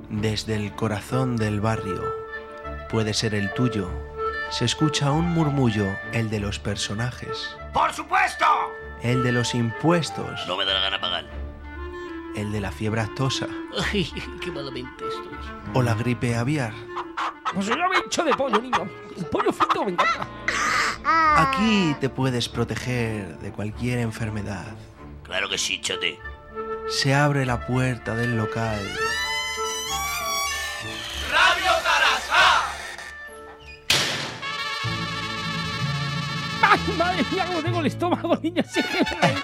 Desde el corazón del barrio, puede ser el tuyo, se escucha un murmullo, el de los personajes. ¡Por supuesto! El de los impuestos. No me da la gana pagar. El de la fiebre aftosa. Ay, qué malamente estoy. O la gripe aviar. Pues yo me hincho de pollo, niño. El pollo frito me encanta. Aquí te puedes proteger de cualquier enfermedad. Claro que sí, chate. Se abre la puerta del local. ¡Radio Tarasca! ¡Ay, madre mía, cómo tengo el estómago, niño! Sí que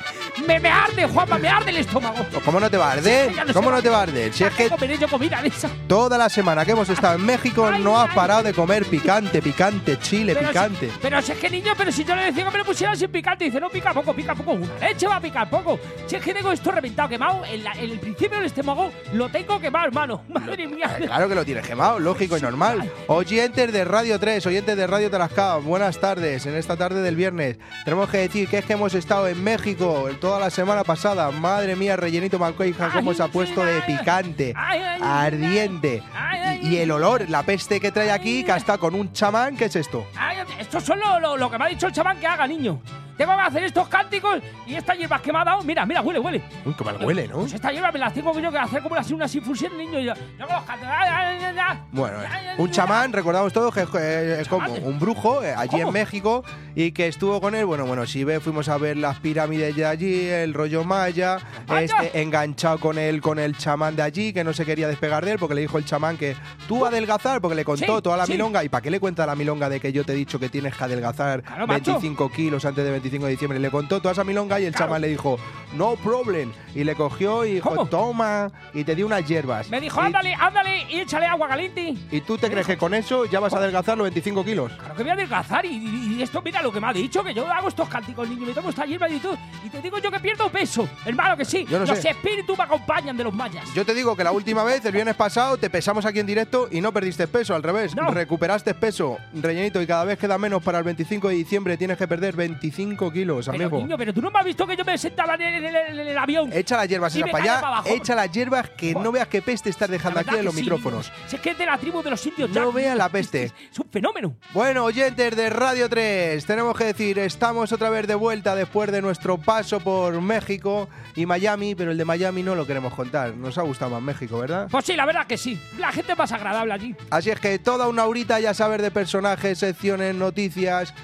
me arde, Juanma, me arde el estómago. ¿Cómo no te va a arder? ¿Cómo no te va a arder? Si es que comeré yo comida de esa. toda la semana que hemos estado en México no has parado de comer picante, chile, Pero picante. Pero si es que, niño, pero si yo le decía que me lo pusiera sin picante, dice, no, pica poco, una leche va a picar poco. Si es que tengo esto reventado, quemado, en el principio del estómago lo tengo quemado, hermano. Madre mía. Claro que lo tienes quemado, lógico y normal. Oyentes de Radio 3, oyentes de Radio Tarasca, buenas tardes. En esta tarde del viernes tenemos que decir que es que hemos estado en México toda la semana pasada. Madre mía, rellenito Malcoija, cómo se ha puesto de picante, ardiente. Y el olor, la peste que trae aquí, que está con un chamán. ¿Qué es esto? Esto es lo que me ha dicho el chamán que haga, niño. Tengo que hacer estos cánticos y estas hierbas que me ha dado. Mira, huele. Uy, qué mal huele, ¿no? Pues esta hierba me las tengo yo que hacer como unas infusiones, niño. Y yo con los cánticos. Bueno, un chamán, recordamos todos que es como un brujo allí en México y que estuvo con él. Bueno, si fuimos a ver las pirámides de allí, el rollo maya, enganchado con el chamán de allí, que no se quería despegar de él porque le dijo el chamán que tú adelgazar, porque le contó toda la milonga. ¿Y para qué le cuenta la milonga de que yo te he dicho que tienes que adelgazar 25 kilos antes de 25 de diciembre? Le contó toda esa milonga y el chamán le dijo, no problem. Y le cogió y dijo, toma, y te dio unas hierbas. Me dijo, ándale, y échale agua caliente. ¿Y tú te crees que con eso ya vas a adelgazar los 25 kilos? Claro que voy a adelgazar y esto, mira lo que me ha dicho, que yo hago estos cánticos, niño, me tomo esta hierba y todo, y te digo yo que pierdo peso. Hermano, que sí, los espíritus me acompañan de los mayas. Yo te digo que la última vez, el viernes pasado, te pesamos aquí en directo y no perdiste peso, al revés, recuperaste peso, rellenito, y cada vez queda menos para el 25 de diciembre, tienes que perder 25 kilos, amigo. Pero, niño, pero tú no me has visto que yo me sentaba en el avión. Echa las hierbas esas para allá, echa las hierbas, que no veas qué peste estás dejando aquí en los micrófonos. Si es que es de la tribu de los indios. No veas la peste. Es un fenómeno. Bueno, oyentes de Radio 3, tenemos que decir, estamos otra vez de vuelta después de nuestro paso por México y Miami, pero el de Miami no lo queremos contar. Nos ha gustado más México, ¿verdad? Pues sí, la verdad que sí. La gente es más agradable allí. Así es que toda una horita ya saber de personajes, secciones, noticias,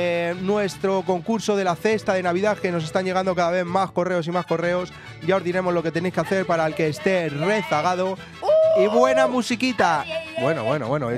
nuestro concurso de la cesta de Navidad, que nos están llegando cada vez más correos y más correos. Ya os diremos lo que tenéis que hacer para el que esté rezagado. Y buena musiquita. Bueno.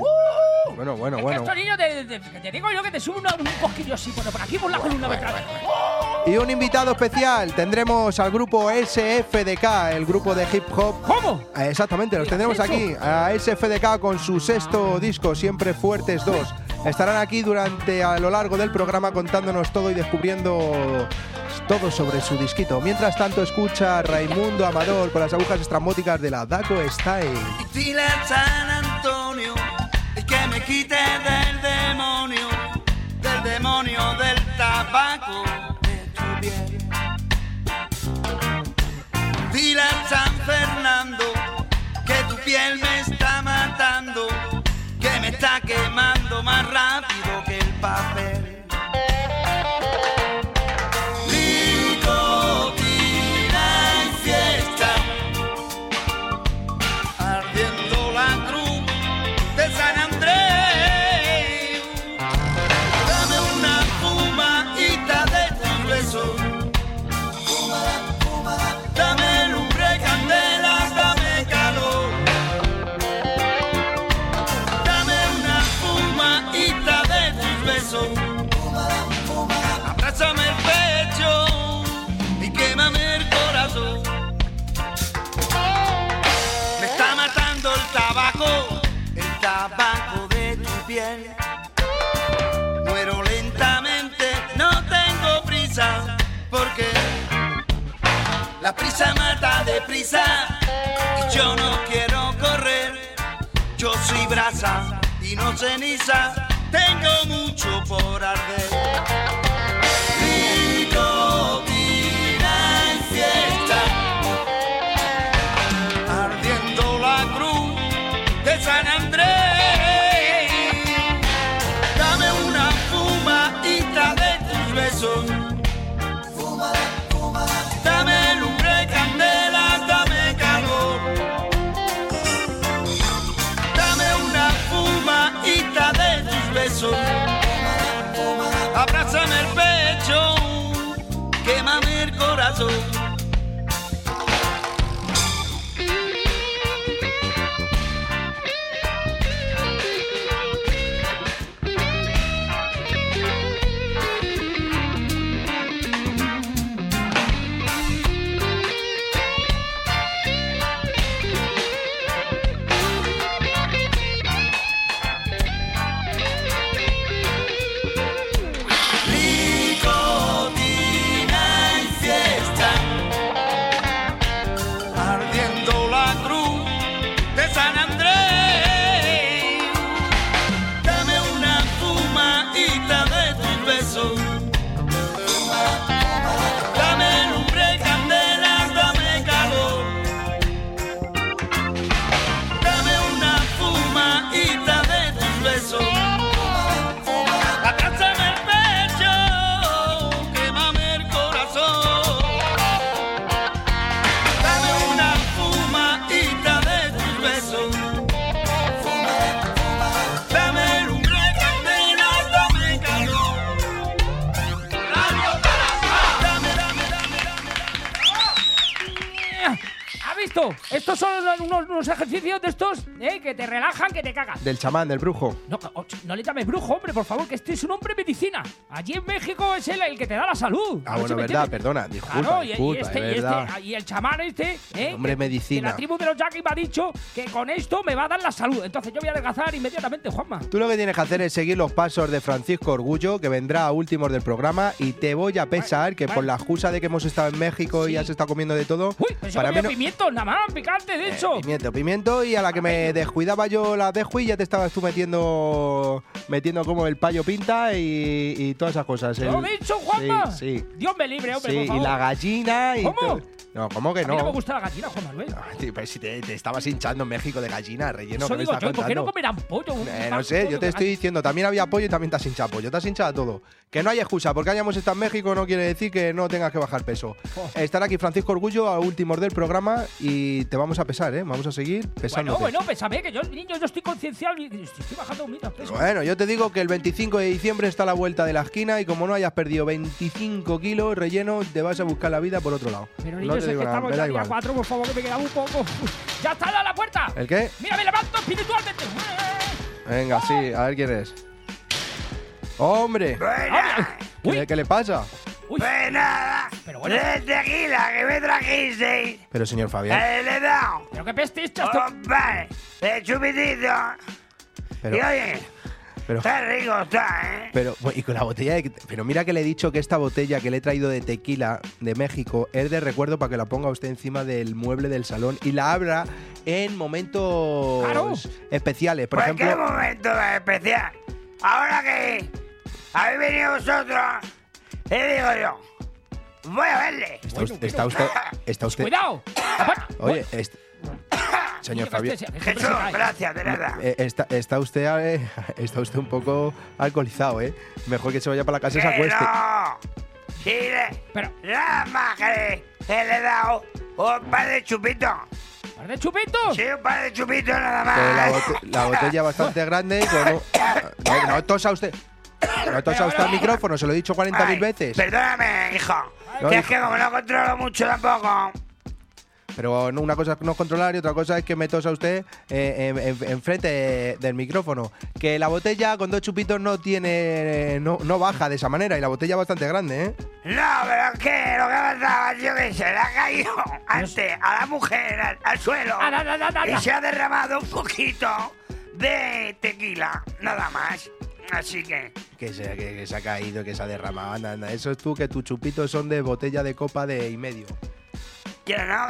Estos niños te digo yo que te subo un poquillo así por aquí por la columna vertebral. Y un invitado especial. Tendremos al grupo SFDK, el grupo de hip hop. ¿Cómo? Exactamente, los tendremos aquí. A SFDK con su sexto disco, Siempre Fuertes 2. Estarán aquí a lo largo del programa contándonos todo y descubriendo todo sobre su disquito. Mientras tanto, escucha a Raimundo Amador con las agujas estrambóticas de la Daco Style. Y dile a San Antonio que me quite del demonio del tabaco de tu piel. Dile a San Fernando que tu piel me está matando, que me está quemando más rápido que el papel. Abrázame el pecho y quémame el corazón. Me está matando el tabaco de tu piel. Muero lentamente, no tengo prisa, porque la prisa mata deprisa y yo no quiero correr. Yo soy brasa y no ceniza, tengo mucho por arder. Nicotina en fiesta, ardiendo la cruz corazón. Estos son unos ejercicios de estos que te relajan, que te cagas. Del chamán, del brujo. No le llames brujo, hombre, por favor, que este es un hombre de medicina. Allí en México es el que te da la salud. Ah, bueno, verdad, perdona, disculpa, claro, disculpa, y el chamán hombre medicina. Que la tribu de los Yaquis me ha dicho que con esto me va a dar la salud. Entonces yo voy a adelgazar inmediatamente, Juanma. Tú lo que tienes que hacer es seguir los pasos de Francisco Orgullo, que vendrá a últimos del programa, y te voy a pesar que por la excusa de que hemos estado en México y has estado comiendo de todo. Uy, pero para mí pimientos, nada más, picante, de hecho. Pimiento, y a la que me descuidaba yo la descuí, ya te estabas tú metiendo como el payo pinta y todas esas cosas. ¿Lo he dicho, Juanma? Sí. Dios me libre, hombre, sí, por favor. Y la gallina y ¿Cómo? No, ¿cómo que no? A mí no me gusta la gallina, Juan Manuel. Pues si te estabas hinchando en México de gallina, relleno. Eso que me digo estás yo, ¿por qué no contando? comerán pollo? No sé, yo te estoy diciendo, también había pollo y también te has hinchado pollo, te has hinchado todo. Que no hay excusa, porque hayamos estado en México no quiere decir que no tengas que bajar peso. Estará aquí Francisco Orgullo a últimos del programa y te vamos a pesar, ¿eh? Vamos a seguir pesándote. Bueno, pésame, que yo, niño, yo estoy concienciado y estoy bajando un peso. Bueno, yo te digo que el 25 de diciembre está a la vuelta de la esquina y como no hayas perdido 25 kilos relleno, te vas a buscar la vida por otro lado. Pero niños, es que estamos ya día 4, por favor, que me queda un poco. ¡Ya está a la puerta! ¿El qué? ¡Mira, me levanto espiritualmente! Venga, sí, a ver quién es. ¡Hombre! ¿Qué le pasa? Uy. Pues nada, pero bueno. de tequila que me trajisteis. Pero señor Fabián. Le he dado. ¿Pero qué pestiste? Hombre, de chupitito. Pero, y oye, pero, qué rico está, ¿eh? Pero, y con la botella de... Pero mira que le he dicho que esta botella que le he traído de tequila de México es de recuerdo para que la ponga usted encima del mueble del salón y la abra en momentos especiales. Por ejemplo, ¿qué momento especial? Ahora que habéis venido vosotros, le digo yo, voy a verle. Está usted. ¡Cuidado! Oye, señor Fabián. Jesús, gracias, de nada. Está usted un poco alcoholizado, ¿eh? Mejor que se vaya para la casa y se acueste. No. Sí, pero nada más que le he dado un par de chupitos. ¿Un par de chupitos? Sí, un par de chupitos nada más. La botella bastante grande. No tosa usted. No tosa usted al micrófono, se lo he dicho 40.000 veces. Perdóname, hijo. No, que es que como no controlo mucho tampoco. Pero una cosa es no controlar y otra cosa es que me tosa usted enfrente del micrófono. Que la botella con 2 chupitos no baja de esa manera y la botella es bastante grande, ¿eh? No, pero es que lo que ha pasado, yo que se le ha caído antes a la mujer al suelo y se ha derramado un poquito de tequila, nada más. Así que se ha caído, que se ha derramado. Anda. Eso es tú, que tus chupitos son de botella de copa de y medio. Que no.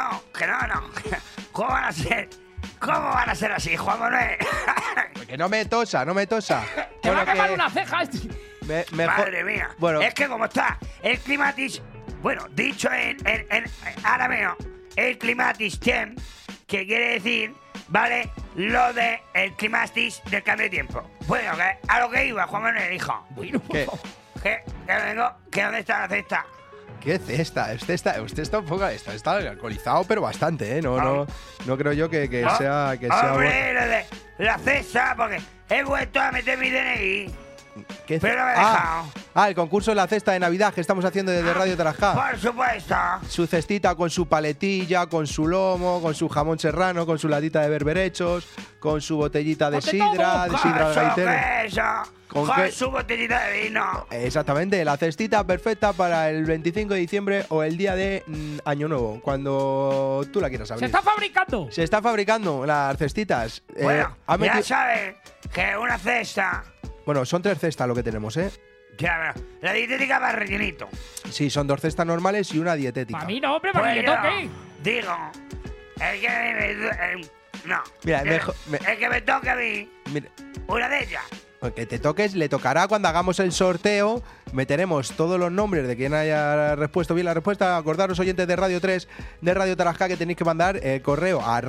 ¿Cómo van a ser? ¿Cómo van a ser así, Juan Manuel? Que no me tosa. Te va a quemar una ceja. Madre mía. Bueno. Es que como está el climatis, bueno, dicho en arameo, el climatis tem, que quiere decir, ¿vale? Lo de el climatis del cambio de tiempo. Bueno, que a lo que iba, Juan Manuel, hijo. Bueno, ¿qué? Que vengo, que ¿dónde está la cesta? ¿Qué cesta? Usted está un poco... Está alcoholizado, pero bastante, ¿eh? No creo yo que sea... Hombre, lo de la cesta, porque he vuelto a meter mi DNI. ¿Qué Pero me he dejado. El concurso de la cesta de Navidad que estamos haciendo desde Radio Tarasca. Por supuesto. Su cestita con su paletilla, con su lomo, con su jamón serrano, con su latita de berberechos, con su botellita de sidra, gaitero. Con su botellita de vino. Exactamente, la cestita perfecta para el 25 de diciembre o el día de Año Nuevo, cuando tú la quieras abrir. ¡Se está fabricando! Se está fabricando las cestitas. Bueno, ya sabes que una cesta… Bueno, son 3 cestas lo que tenemos, ¿eh? Ya, la dietética va rellenito. Sí, son 2 cestas normales y una dietética. Para mí no, hombre, para que Bueno, toque. digo, el que no. Mira, el que me toque a mí, Mira, una de ellas. que te toques, le tocará cuando hagamos el sorteo. Meteremos todos los nombres de quien haya respuesto bien la respuesta. Acordaros, oyentes de Radio 3, de Radio Tarasca, que tenéis que mandar correo a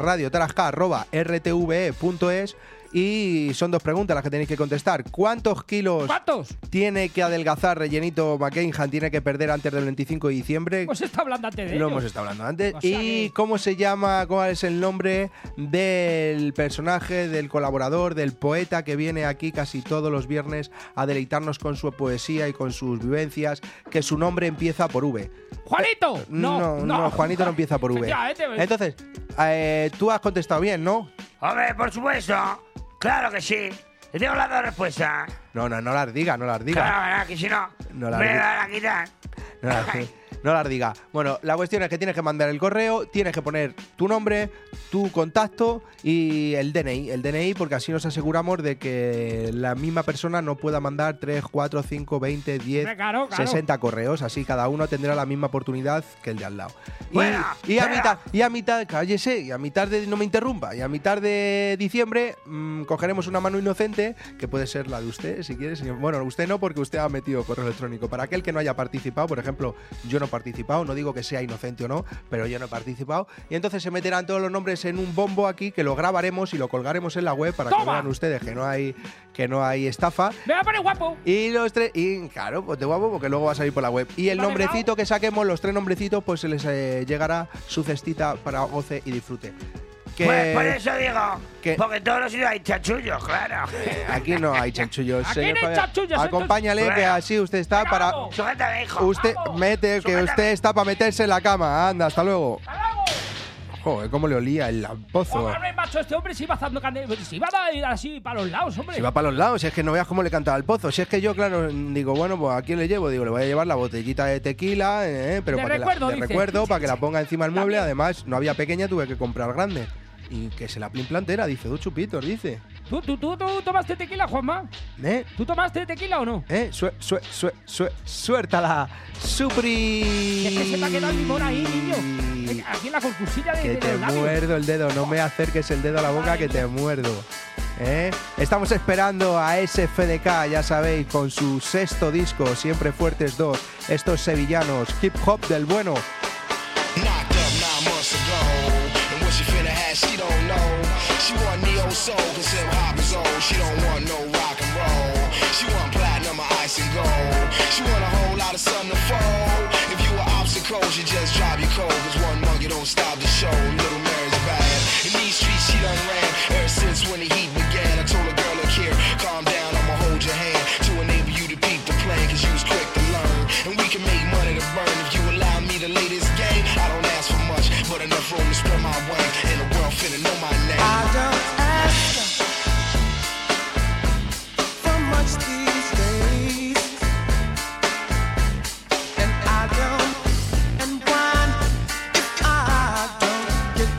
radiotarasca@rtve.es. Y son 2 preguntas las que tenéis que contestar. ¿Cuántos kilos tiene que adelgazar Rellenito McCainhan? ¿Tiene que perder antes del 25 de diciembre? Pues está hablando antes de Lo ello. hemos estado hablando antes. O sea ¿Y que… cómo se llama, cuál es el nombre del personaje, del colaborador, del poeta que viene aquí casi todos los viernes a deleitarnos con su poesía y con sus vivencias? Que su nombre empieza por V. ¡Juanito! No, Juanito no empieza por V. Entonces, tú has contestado bien, ¿no? Hombre, por supuesto. Claro que sí. Le tengo las 2 respuestas. No las diga, no las diga. Claro, que si no, No las me diga. van a quitar. No las diga. Bueno, la cuestión es que tienes que mandar el correo, tienes que poner tu nombre, tu contacto y el DNI, porque así nos aseguramos de que la misma persona no pueda mandar 3, 4, 5, 20, 10, Claro. 60 correos. Así cada uno tendrá la misma oportunidad que el de al lado. Bueno, y a mitad, cállese, y a mitad de, no me interrumpa, y a mitad de diciembre cogeremos una mano inocente, que puede ser la de usted, si quiere, señor. Bueno, usted no, porque usted ha metido correo electrónico. Para aquel que no haya participado, por ejemplo, yo no he participado, no digo que sea inocente o no, pero yo no he participado. Y entonces se meterán todos los nombres en un bombo aquí, que lo grabaremos y lo colgaremos en la web para que vean ustedes que no hay estafa. ¡Me va a poner guapo! Y los 3, y claro, pues de guapo, porque luego va a salir por la web. Y el nombrecito que saquemos, los 3 nombrecitos, pues se les llegará su cestita para goce y disfrute. Pues por eso digo, porque todos los sitios hay chanchullos, claro. Aquí no hay chanchullos. Aquí no hay Fabián. chanchullos. Acompáñale, que así usted está para… Sujétame, hijo. Usted mete, que usted está para meterse en la cama. Anda, hasta luego. Joder, cómo le olía el pozo. Hombre, macho, este hombre se iba dando se iba a ir así para los lados, hombre. Si va para los lados, si es que no veas cómo le cantaba el pozo. Si es que yo, claro, digo, bueno, pues ¿a quién le llevo? Digo, le voy a llevar la botellita de tequila, pero para recuerdo, para que la ponga encima del mueble. Además, no había pequeña, tuve que comprar grande. Y que se la plantera, dice, 2 chupitos, dice. ¿Tú tomaste tequila, Juanma? ¿Tú tomaste tequila o no? Suéltala, Supri. Es que se te ha quedado el limón ahí, niño. Aquí en la concursilla de Que te los labios. muerdo el dedo, no me acerques el dedo a la boca, que te muerdo. Estamos esperando a SFDK, ya sabéis, con su 6º disco, Siempre Fuertes 2. Estos sevillanos, hip hop del bueno. She finna have, she don't know. She want neo soul, cause hip hop is old. She don't want no rock and roll. She want platinum or ice and gold. She want a whole lot of sun to fold. If you were obstacle, she just drive you cold. Cause one monkey don't stop the show. Little Mary's bad. In these streets she done ran ever since when the heat began. I told a girl, look here, calm down, I'ma hold your hand to enable you to peep the plan, cause you was quick to learn. And we can make money to burn if you allow me to lay this game. I don't ask for much, but enough room to spread my wings. And the world finna know my name. I don't ask for much these days, and I don't and whine if I don't get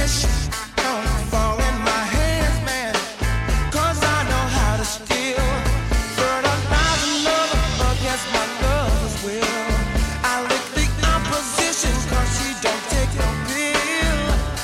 this don't fall in my hands, man. 'Cause I know how to steal. Fertilize another against my lover's will. I lick the opposition 'cause she don't take no pill.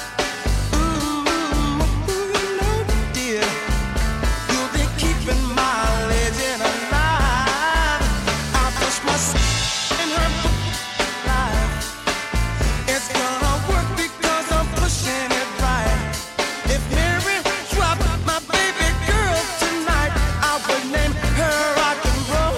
Ooh, you know, dear, you'll be keeping my legend alive. I push myself in her life. It's gonna work because I'm pushing it right. If Mary dropped my baby girl tonight, I would name her rock and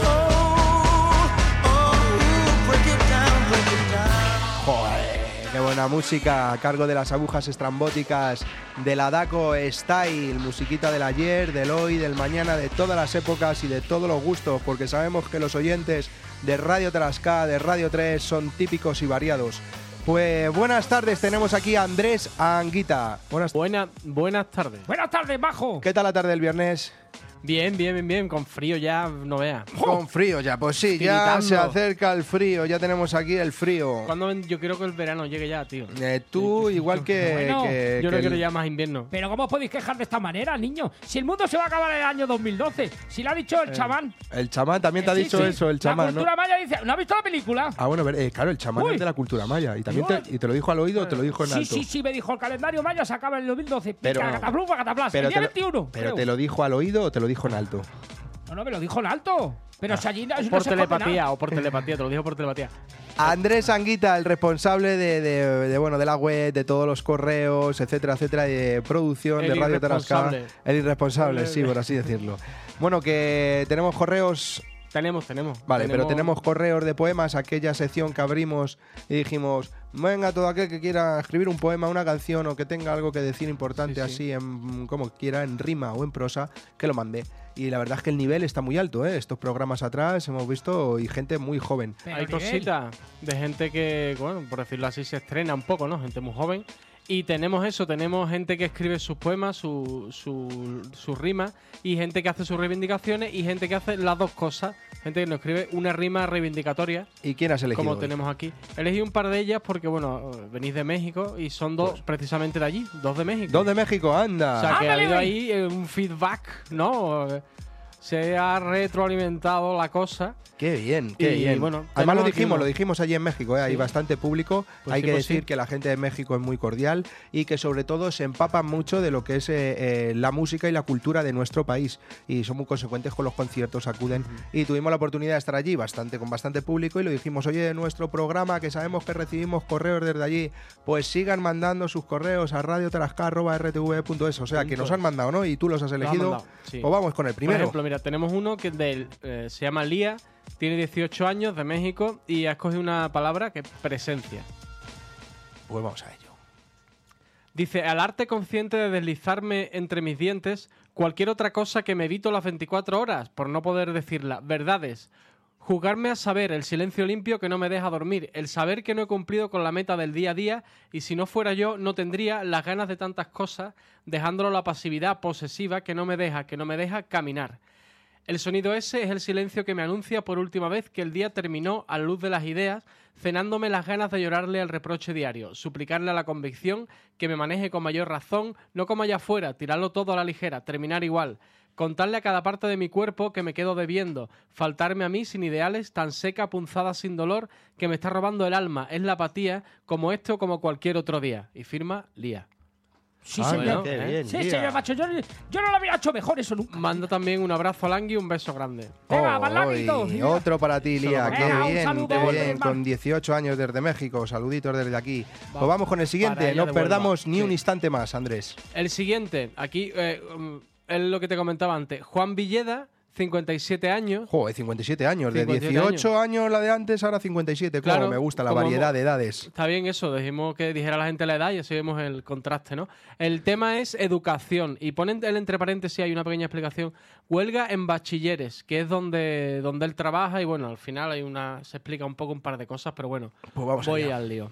roll. Oh, break it down, break it down. Joder, qué buena música a cargo de las agujas estrambóticas de la Daco Style, musiquita del ayer, del hoy, del mañana, de todas las épocas y de todos los gustos, porque sabemos que los oyentes de Radio Tarascá, de Radio 3, son típicos y variados. Pues buenas tardes, tenemos aquí a Andrés Anguita. Buenas tardes. Buenas tardes, Majo. ¿Qué tal la tarde del viernes? Bien, con frío ya, no veas. Con frío ya, pues sí, ya Tiritando. se acerca el frío, ya tenemos aquí el frío. Yo quiero que el verano llegue ya, tío. Tú igual que... Bueno, que- Yo que no quiero el- ya más invierno. Pero ¿cómo os podéis quejar de esta manera, niño? Si el mundo se va a acabar en el año 2012. Si lo ha dicho el chamán. El chamán también te ha Sí, dicho sí. eso, el chamán, La ¿no? cultura maya dice... ¿No has visto la película? Ah, bueno, claro, el chamán Uy. es de la cultura maya y también Igual. te lo dijo al oído o te lo dijo en Sí, alto. sí, me dijo, el calendario maya se acaba en el 2012. Pero- Pica, cataplum, cataplas. El día 21, pero creo. te lo dijo al oído o te lo dijo en alto. No, me lo dijo en alto. Pero si allí no Por se esconde telepatía, nada. o por telepatía, te lo dijo por telepatía. Andrés Anguita, el responsable de la web, de todos los correos, etcétera, etcétera, de producción El de Radio Tarascá. irresponsable. El irresponsable, sí, por así decirlo. Bueno, que tenemos correos. Tenemos. Vale, pero tenemos correos de poemas, aquella sección que abrimos y dijimos, venga, todo aquel que quiera escribir un poema, una canción o que tenga algo que decir importante Sí, sí. así, como quiera, en rima o en prosa, que lo mande. Y la verdad es que el nivel está muy alto, ¿eh? Estos programas atrás hemos visto y gente muy joven. Pero Hay nivel. cositas de gente que, bueno, por decirlo así, se estrena un poco, ¿no? Gente muy joven. Y tenemos gente que escribe sus poemas, sus rimas, y gente que hace sus reivindicaciones, y gente que hace las dos cosas. Gente que nos escribe una rima reivindicatoria, ¿Y quién has elegido? como hoy? tenemos aquí. Elegí un par de ellas porque, bueno, venís de México y son dos precisamente de allí, dos de México. Dos de México, anda. O sea, que ha Ándale, habido güey. ahí un feedback, ¿no? Se ha retroalimentado la cosa. Qué bien, Y, qué bien. bueno, Además tenemos aquí uno. lo dijimos allí en México, ¿eh? Hay Sí. bastante público. Pues Hay sí, que pues decir sí. que la gente de México es muy cordial y que sobre todo se empapan mucho de lo que es la música y la cultura de nuestro país. Y son muy consecuentes con los conciertos, acuden. Y tuvimos la oportunidad de estar allí con bastante público y lo dijimos, oye, nuestro programa, que sabemos que recibimos correos desde allí, pues sigan mandando sus correos a radiotarasca@rtv.es. O sea, que nos han mandado, ¿no? Y tú los has han elegido. mandado, sí. Pues vamos con el Por primero. ejemplo, mira, tenemos uno que se llama Lía, tiene 18 años, de México, y ha escogido una palabra que es presencia. Pues vamos a ello. Dice, al arte consciente de deslizarme entre mis dientes, cualquier otra cosa que me evito las 24 horas, por no poder decirla, verdades. Jugarme a saber el silencio limpio que no me deja dormir, el saber que no he cumplido con la meta del día a día y si no fuera yo no tendría las ganas de tantas cosas, dejándolo la pasividad posesiva que no me deja caminar. El sonido ese es el silencio que me anuncia por última vez que el día terminó a la luz de las ideas, cenándome las ganas de llorarle al reproche diario, suplicarle a la convicción que me maneje con mayor razón, no como allá afuera, tirarlo todo a la ligera, terminar igual. Contarle a cada parte de mi cuerpo que me quedo debiendo, faltarme a mí sin ideales, tan seca, punzada, sin dolor, que me está robando el alma, es la apatía, como este o como cualquier otro día. Y firma Lía. Sí, Ah, señor. qué bien, Sí, Lía. señor, macho. Yo no lo había hecho mejor eso nunca. Manda también un abrazo a Langui y un beso grande. Venga, Balanguito. Hoy, otro para ti, Lía. Venga, Qué un bien, saludo, qué bien. hermano. Con 18 años desde México. Saluditos desde aquí. Pues vamos con el para siguiente. ella No de perdamos Huelva. ni un Sí. instante más, Andrés. El siguiente, aquí es lo que te comentaba antes. Juan Villeda, 57 años. Joder, 57 años. De 57 18 años la de antes, ahora 57. Claro, Claro, me gusta la como variedad de edades. Está bien eso, dijimos que dijera la gente la edad y así vemos el contraste, ¿no? El tema es educación y ponen el entre paréntesis, hay una pequeña explicación. Huelga en bachilleres, que es donde él trabaja y bueno, al final se explica un poco un par de cosas, pero bueno, Pues vamos voy allá. al lío.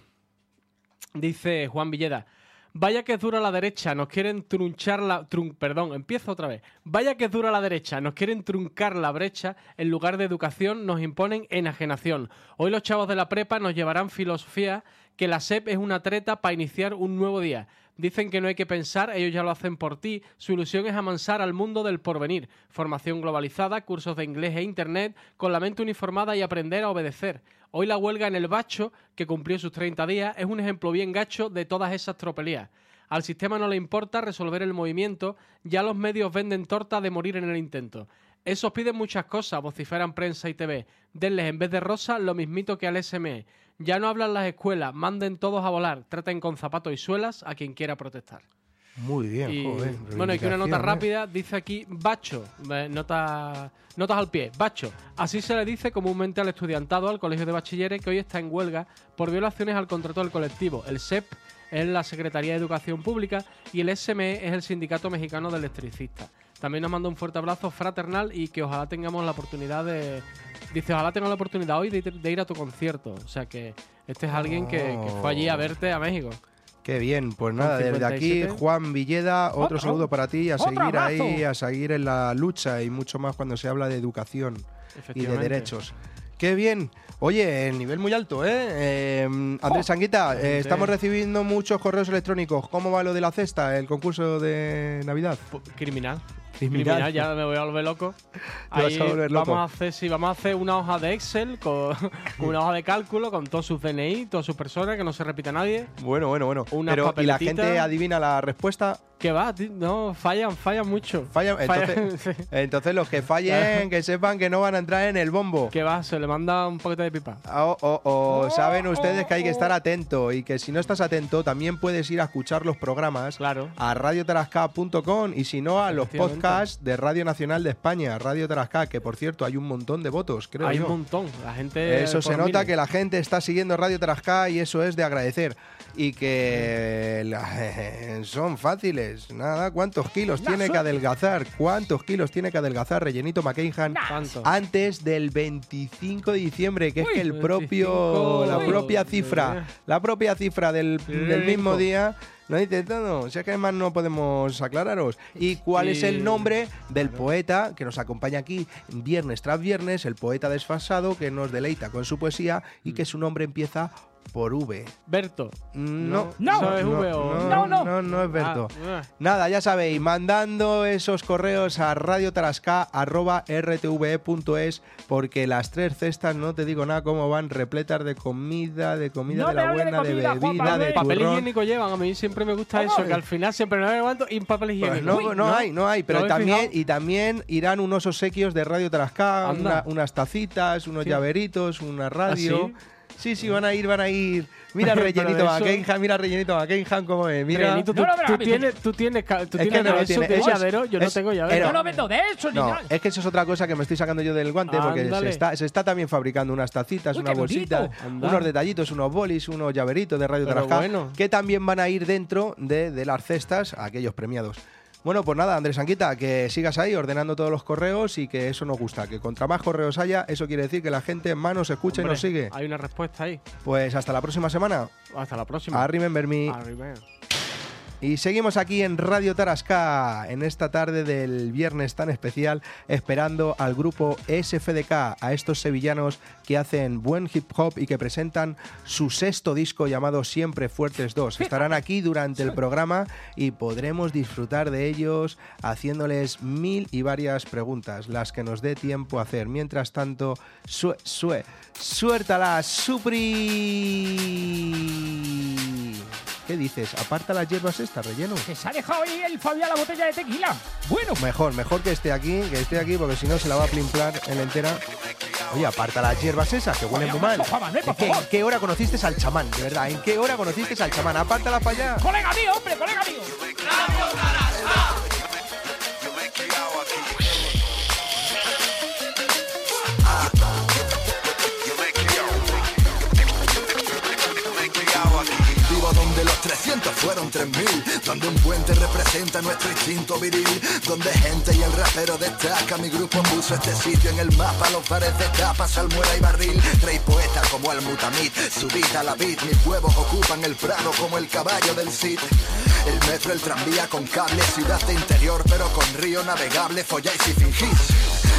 Dice Juan Villeda. Vaya que es dura la derecha, nos quieren trunchar empiezo otra vez. Vaya que es dura la derecha, nos quieren truncar la brecha, en lugar de educación nos imponen enajenación. Hoy los chavos de la prepa nos llevarán filosofía que la SEP es una treta para iniciar un nuevo día. Dicen que no hay que pensar, ellos ya lo hacen por ti. Su ilusión es amansar al mundo del porvenir. Formación globalizada, cursos de inglés e internet, con la mente uniformada y aprender a obedecer. Hoy la huelga en el Bacho, que cumplió sus 30 días, es un ejemplo bien gacho de todas esas tropelías. Al sistema no le importa resolver el movimiento, ya los medios venden torta de morir en el intento. Esos piden muchas cosas, vociferan prensa y TV. Denles en vez de rosa lo mismito que al SME. Ya no hablan las escuelas, manden todos a volar, traten con zapatos y suelas a quien quiera protestar. Muy bien, Y, joder. bueno, y que una nota reivindicación, rápida, dice aquí Bacho, notas al pie, Bacho. Así se le dice comúnmente al estudiantado, al colegio de bachilleres, que hoy está en huelga por violaciones al contrato del colectivo. El SEP es la Secretaría de Educación Pública y el SME es el Sindicato Mexicano de Electricistas. También nos manda un fuerte abrazo fraternal y que ojalá tengamos la oportunidad de... Dice, ojalá tenga la oportunidad hoy de ir a tu concierto. O sea que este es alguien que fue allí a verte a México. Qué bien, pues nada, desde 57. aquí, Juan Villeda, otro saludo para ti, a otro seguir ahí, abrazo. a seguir en la lucha y mucho más cuando se habla de educación y de Efectivamente. derechos. Qué bien. Oye, el nivel muy alto, ¿eh? Andrés Sanguita, estamos recibiendo muchos correos electrónicos. ¿Cómo va lo de la cesta, el concurso de Navidad? Criminal. Criminal. Ya me voy a volver loco. Te vas a volver loco. Vamos a hacer una hoja de Excel con una hoja de cálculo con todos sus DNI, todas sus personas, que no se repita nadie. Bueno. Unas Pero, ¿y la papeletitas. gente adivina la respuesta? Que va, tío, no, fallan mucho. Entonces, Sí. entonces los que fallen, que sepan que no van a entrar en el bombo. Que va, se le manda un paquete de pipa. Saben ustedes que hay que estar atento y que si no estás atento también puedes ir a escuchar los programas Claro. a radiotarasca.com y si no a los Efectivamente. podcasts de Radio Nacional de España, Radio Tarasca, que por cierto hay un montón de votos, creo Hay yo. un montón. La gente. Eso se por nota miles. que la gente está siguiendo Radio Tarasca y eso es de agradecer. Y que son fáciles. Nada, ¿cuántos kilos tiene que adelgazar? ¿Cuántos kilos tiene que adelgazar Rellenito McKenhan ¿Cuánto? antes del 25 de diciembre? Que es que el 25, la propia uy, cifra, la propia cifra del mismo rico. día. No dice todo, o sea que además no podemos aclararos. ¿Y cuál es el nombre del poeta que nos acompaña aquí viernes tras viernes? El poeta desfasado que nos deleita con su poesía y que su nombre empieza por V. Berto. No, ¿Eso es V o...? no es Berto. Ah, Nada, ya sabéis, mandando esos correos a radiotarasca@rtve.es porque las 3 cestas, no te digo nada cómo van, repletas de comida No de me la hable de buena, de comida, Juan bebida, Manuel. de papel turrón. higiénico llevan. A mí siempre me gusta eso, que al final siempre no me aguanto y un papel Pues higiénico. no hay, pero ¿No habéis también, fijado? también irán unos obsequios de Radio Tarasca, Anda. unas tacitas, unos Sí. llaveritos, una radio. ¿Ah, Sí, van a ir. Mira Pero Rellenito de eso- McKenhan, mira Rellenito McKenhan cómo es. Mira. Rellenito, No, no, pero tú rápido. tienes Es que no de lo eso, tiene. ¿tienes Eso es- llavero? Yo no tengo llavero. Yo no vendo de eso ni No, nada. es que eso es otra cosa que me estoy sacando yo del guante porque Ándale. se está también fabricando unas tacitas, Uy, una qué bolsita, bonito. Anda. unos detallitos, unos bolis, unos llaveritos de Radio Pero Tarasca bueno. que también van a ir dentro de las cestas a aquellos premiados. Bueno, pues nada, Andrés Anquita, que sigas ahí ordenando todos los correos y que eso nos gusta. Que contra más correos haya, eso quiere decir que la gente más nos escucha y Hombre, nos sigue. Hay una respuesta ahí. Pues hasta la próxima semana. Hasta la próxima. A Remember Me. Arriba. Y seguimos aquí en Radio Tarasca, en esta tarde del viernes tan especial, esperando al grupo SFDK, a estos sevillanos que hacen buen hip hop y que presentan su 6º disco llamado Siempre Fuertes 2. Estarán aquí durante el programa y podremos disfrutar de ellos haciéndoles mil y varias preguntas, las que nos dé tiempo a hacer. Mientras tanto, suéltala, Supri. ¿Qué dices? ¿Aparta las hierbas estas, Relleno? Que se ha dejado ahí el Fabián la botella de tequila. Bueno, Mejor que esté aquí, porque si no se la va a plimplar en entera. Oye, aparta las hierbas esas, que huelen muy mal. Juan Manuel, por ¿En favor. qué hora conociste al chamán? De verdad, ¿en qué hora conociste al chamán? Apártala para allá. colega mío, hombre, colega mío. Vivo donde los 300 fueron 3000, donde un puente representa nuestro instinto viril, donde gente y el rapero destaca. Mi grupo puso este sitio en el mapa, los bares de tapa, salmuera y barril. Rey poeta como el Mutamid, subida a la beat. Mis huevos ocupan el prado como el caballo del Cid. El metro, el tranvía con cable, ciudad de interior pero con río navegable. Folláis y fingís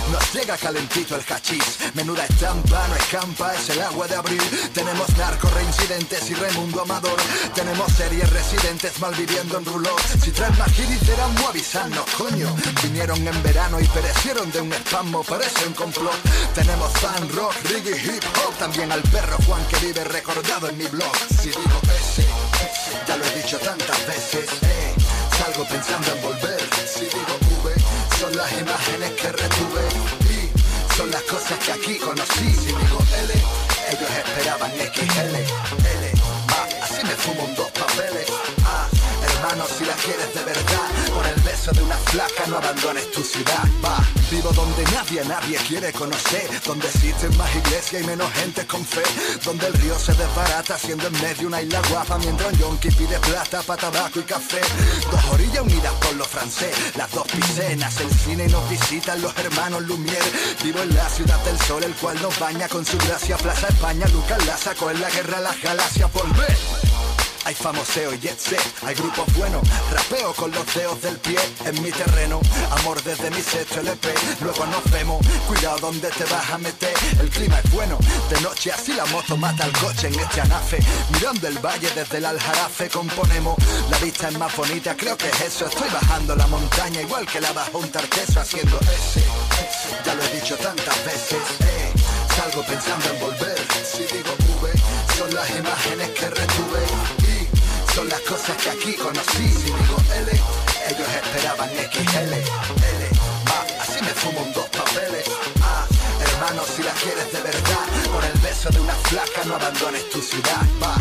Nos llega calentito el hachís. Menuda estampa, no escampa, es el agua de abril. Tenemos narcos reincidentes y Raimundo Amador. Tenemos series residentes malviviendo en rulot. Si traen más girizera, no avisarnos, coño. Vinieron en verano y perecieron de un espasmo, parece un complot. Tenemos fan, rock, reggae, hip hop. También al perro Juan que vive recordado en mi blog. Si digo ese, ya lo he dicho tantas veces. Salgo pensando en volver. Si digo V, son las imágenes que retuve. Y son las cosas que aquí conocí. Si digo L, ellos esperaban XL. L, así me fumo dos papeles. Hermano, si la quieres de verdad, por el beso de una flaca no abandones tu ciudad. Va, vivo donde nadie quiere conocer, donde existen más iglesias y menos gente con fe, donde el río se desbarata siendo en medio una isla guapa, mientras un yonki pide plata para tabaco y café. Dos orillas unidas por lo francés, las dos picenas, el cine y nos visitan los hermanos Lumière. Vivo en la ciudad del sol, el cual nos baña con su gracia. Plaza España, Lucas la sacó en la guerra las galaxias. Volver. Hay famoseo y jet set, hay grupos buenos, rapeo con los dedos del pie en mi terreno, amor desde mi sexto LP, luego nos vemos, cuidado donde te vas a meter, el clima es bueno, de noche así la moto mata al coche en este anafe, mirando el valle desde el Aljarafe componemos, la vista es más bonita, creo que es eso, estoy bajando la montaña igual que la bajo un tarteso haciendo ese, ya lo he dicho tantas veces, salgo pensando en volver, si digo V, son las imágenes que retuve. Son las cosas que aquí conocí. Si digo L, ellos esperaban XL. L, así me fumo dos papeles. Hermano, si la quieres de verdad, por el beso de una flaca no abandones tu ciudad.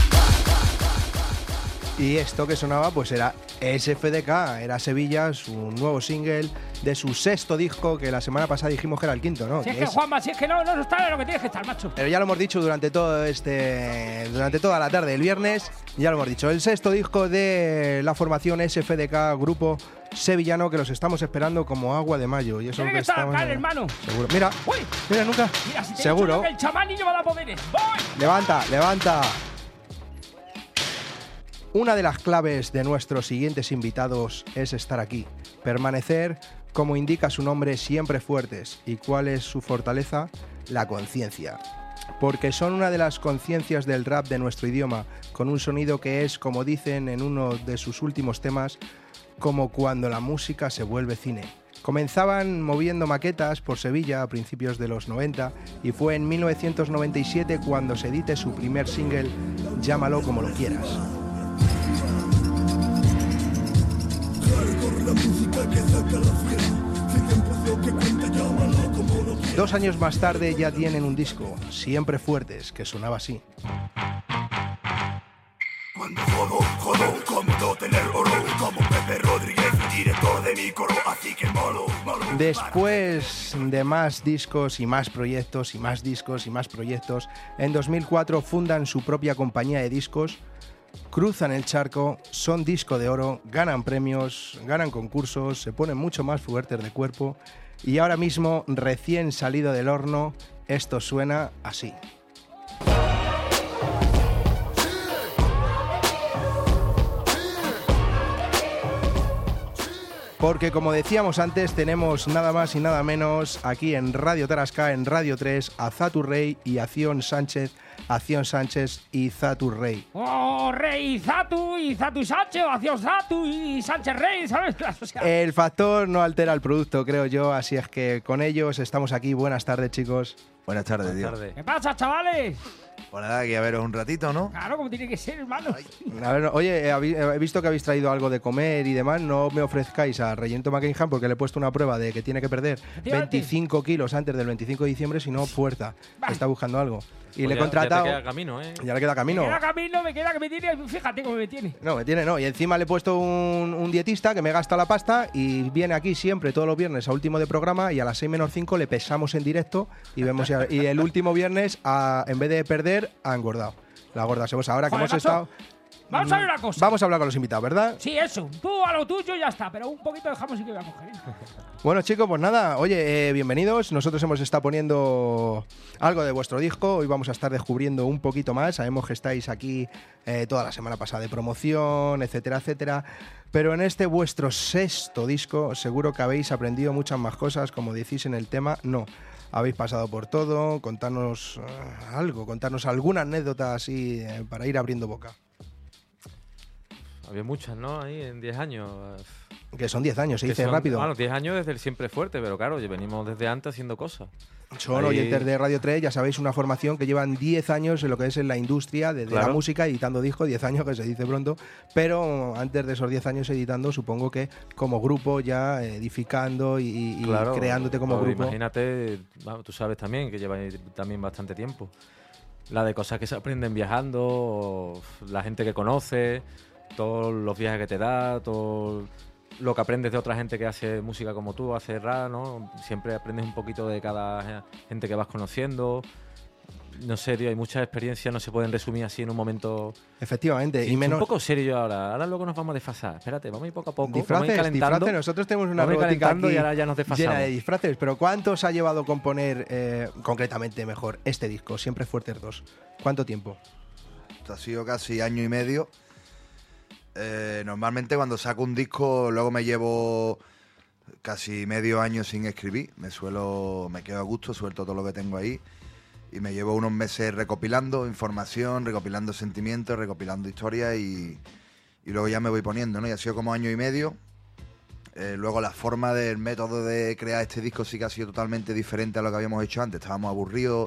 Y esto que sonaba pues era SFDK, era Sevilla, su nuevo single de su sexto disco, que la semana pasada dijimos que era el quinto, ¿no? Si es que Juanma, si es que no está lo que tienes que estar, macho. Pero ya lo hemos dicho durante toda la tarde del viernes, ya lo hemos dicho, el sexto disco de la formación SFDK, grupo sevillano, que los estamos esperando como agua de mayo. Y eso tiene que estar acá, hermano. Seguro. Mira, mira nunca. Mira, si te seguro. He dicho que el chamán y no va a dar poderes. ¡Voy! Levanta. Una de las claves de nuestros siguientes invitados es estar aquí, permanecer, como indica su nombre, siempre fuertes. ¿Y cuál es su fortaleza? La conciencia. Porque son una de las conciencias del rap de nuestro idioma, con un sonido que es, como dicen en uno de sus últimos temas, como cuando la música se vuelve cine. Comenzaban moviendo maquetas por Sevilla a principios de los 90 y fue en 1997 cuando se edite su primer single, Llámalo como lo quieras. Dos años más tarde ya tienen un disco, Siempre Fuertes, que sonaba así. Cuando jodo, como tener oro, como Pepe Rodríguez, director de mi coro, así que malo. Después de más discos y más proyectos y más discos y más proyectos, en 2004 fundan su propia compañía de discos, cruzan el charco, son disco de oro, ganan premios, ganan concursos, se ponen mucho más fuertes de cuerpo y ahora mismo, recién salido del horno, esto suena así. Porque como decíamos antes, tenemos nada más y nada menos aquí en Radio Tarasca, en Radio 3, a Zatu Rey y Acción Sánchez y Zatu Rey. ¡Oh, Rey Zatu y Zatu Sánchez! ¡O Acción Zatu y Sánchez Rey! ¿Sabes? O sea, el factor no altera el producto, creo yo, así es que con ellos estamos aquí. Buenas tardes, chicos. Buenas tardes, tío. ¿Qué pasa, chavales? Pues nada, aquí a veros un ratito, ¿no? Claro, como tiene que ser, hermano. A ver, oye, he visto que habéis traído algo de comer y demás. No me ofrezcáis a Reyento McKingham porque le he puesto una prueba de que tiene que perder 25 kilos antes del 25 de diciembre, si no, puerta. Está buscando algo. Y Pues le he contratado. Ya te queda camino, ¿eh? Ya le queda camino. Me queda que me tiene. Fíjate cómo me tiene. No, me tiene, no. Y encima le he puesto un dietista que me gasta la pasta y viene aquí siempre, todos los viernes, a último de programa y a las 6 menos 5 le pesamos en directo y vemos. Y el último viernes, en vez de perder, ha engordado. La gorda se ahora que Joder, hemos estado. Vamos a ver una cosa. Vamos a hablar con los invitados, ¿verdad? Sí, eso. Tú a lo tuyo ya está, pero un poquito de jamón sí que voy a coger. Bueno, chicos, pues nada, oye, bienvenidos. Nosotros hemos estado poniendo algo de vuestro disco. Hoy vamos a estar descubriendo un poquito más. Sabemos que estáis aquí toda la semana pasada de promoción, etcétera, etcétera. Pero en este vuestro 6º disco seguro que habéis aprendido muchas más cosas, como decís en el tema. No, habéis pasado por todo. Contarnos algo, contarnos alguna anécdota así para ir abriendo boca. Había muchas, ¿no? Ahí en 10 años. Que son 10 años, se dice son, rápido. Bueno, 10 años desde el Siempre Fuerte, pero claro, venimos desde antes haciendo cosas. Son Ahí... oyentes de Radio 3, ya sabéis, una formación que llevan 10 años en lo que es en la industria de la música, editando discos, 10 años que se dice pronto, pero antes de esos 10 años editando, supongo que como grupo ya edificando y claro, creándote como grupo. Imagínate, tú sabes también que lleváis también bastante tiempo. La de cosas que se aprenden viajando, la gente que conoce, todos los viajes que te da, todo lo que aprendes de otra gente que hace música como tú, hace rap, ¿no? Siempre aprendes un poquito de cada gente que vas conociendo. No sé, tío, hay muchas experiencias, no se pueden resumir así en un momento. Efectivamente, Sí, y menos. Un poco serio yo ahora. Ahora luego nos vamos a desfasar. Espérate, vamos a ir poco a poco. Disfraces. Nosotros tenemos una robótica aquí y ahora ya nos desfasamos. llena de disfraces. Pero ¿cuánto os ha llevado a componer concretamente mejor este disco, Siempre Fuertes 2? ¿Cuánto tiempo? Esto ha sido casi año y medio. Normalmente cuando saco un disco luego me llevo casi medio año sin escribir. Me quedo a gusto, suelto todo lo que tengo ahí y me llevo unos meses recopilando información, recopilando sentimientos, recopilando historias y luego ya me voy poniendo, ¿no? Y ha sido como año y medio. Luego la forma del método de crear este disco sí que ha sido totalmente diferente a lo que habíamos hecho antes. Estábamos aburridos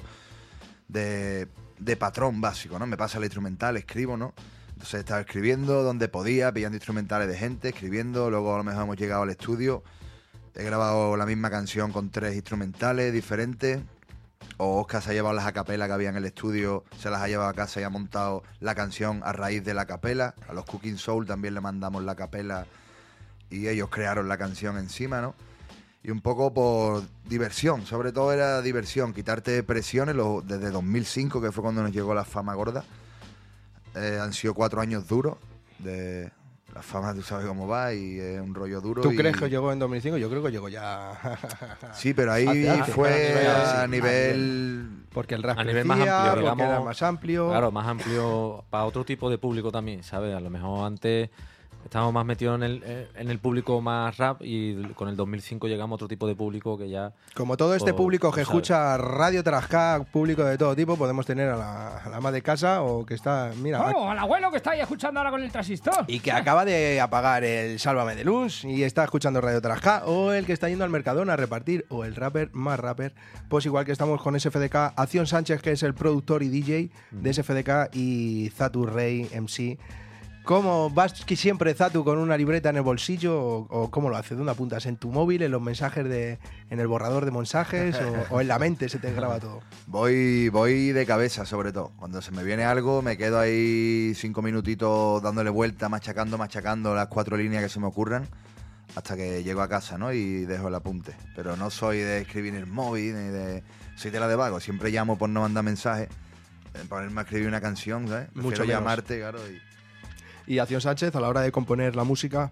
de patrón básico, ¿no? Me pasa el instrumental, escribo, ¿no? Entonces estaba escribiendo donde podía, pillando instrumentales de gente, escribiendo. Luego a lo mejor hemos llegado al estudio. He grabado la misma canción con 3 instrumentales diferentes. O Oscar se ha llevado las acapelas que había en el estudio, se las ha llevado a casa y ha montado la canción a raíz de la acapela. A los Cooking Soul también le mandamos la acapela y ellos crearon la canción encima, ¿no? Y un poco por diversión, sobre todo era diversión, quitarte presiones. Desde 2005, que fue cuando nos llegó la fama gorda. Han sido 4 años duros de la fama, tú sabes cómo va, y es un rollo duro. ¿Tú crees que llegó en 2005? Yo creo que llegó ya. Sí, pero ahí fue a nivel. Porque el rap a nivel más amplio, porque digamos, era más amplio. Claro, más amplio para otro tipo de público también, ¿sabes? A lo mejor antes estábamos más metidos en el público más rap y con el 2005 llegamos a otro tipo de público que ya... Como todo este público que ¿sabes? Escucha Radio Tarasca, público de todo tipo, podemos tener a la ama de casa o que está... Mira, al abuelo que está ahí escuchando ahora con el transistor. y que acaba de apagar el Sálvame de Luz y está escuchando Radio Tarasca, o el que está yendo al Mercadona a repartir, o el rapper más rapper. Pues igual que estamos con SFDK, Acción Sánchez, que es el productor y DJ de SFDK, y Zatu Rey MC. ¿Cómo vas siempre, Zatu, con una libreta en el bolsillo o cómo lo haces? ¿Dónde apuntas? ¿En tu móvil, en los mensajes en el borrador de mensajes o en la mente se te graba todo? Voy de cabeza, sobre todo. Cuando se me viene algo, me quedo ahí 5 minutitos dándole vuelta, machacando las 4 líneas que se me ocurran hasta que llego a casa, ¿no? Y dejo el apunte. Pero no soy de escribir en el móvil, ni de... Soy de la de vago. Siempre llamo por no mandar mensajes, ponerme a escribir una canción, ¿sabes? Mucho Prefiero llamarte, claro, Y Acción Sánchez, a la hora de componer la música,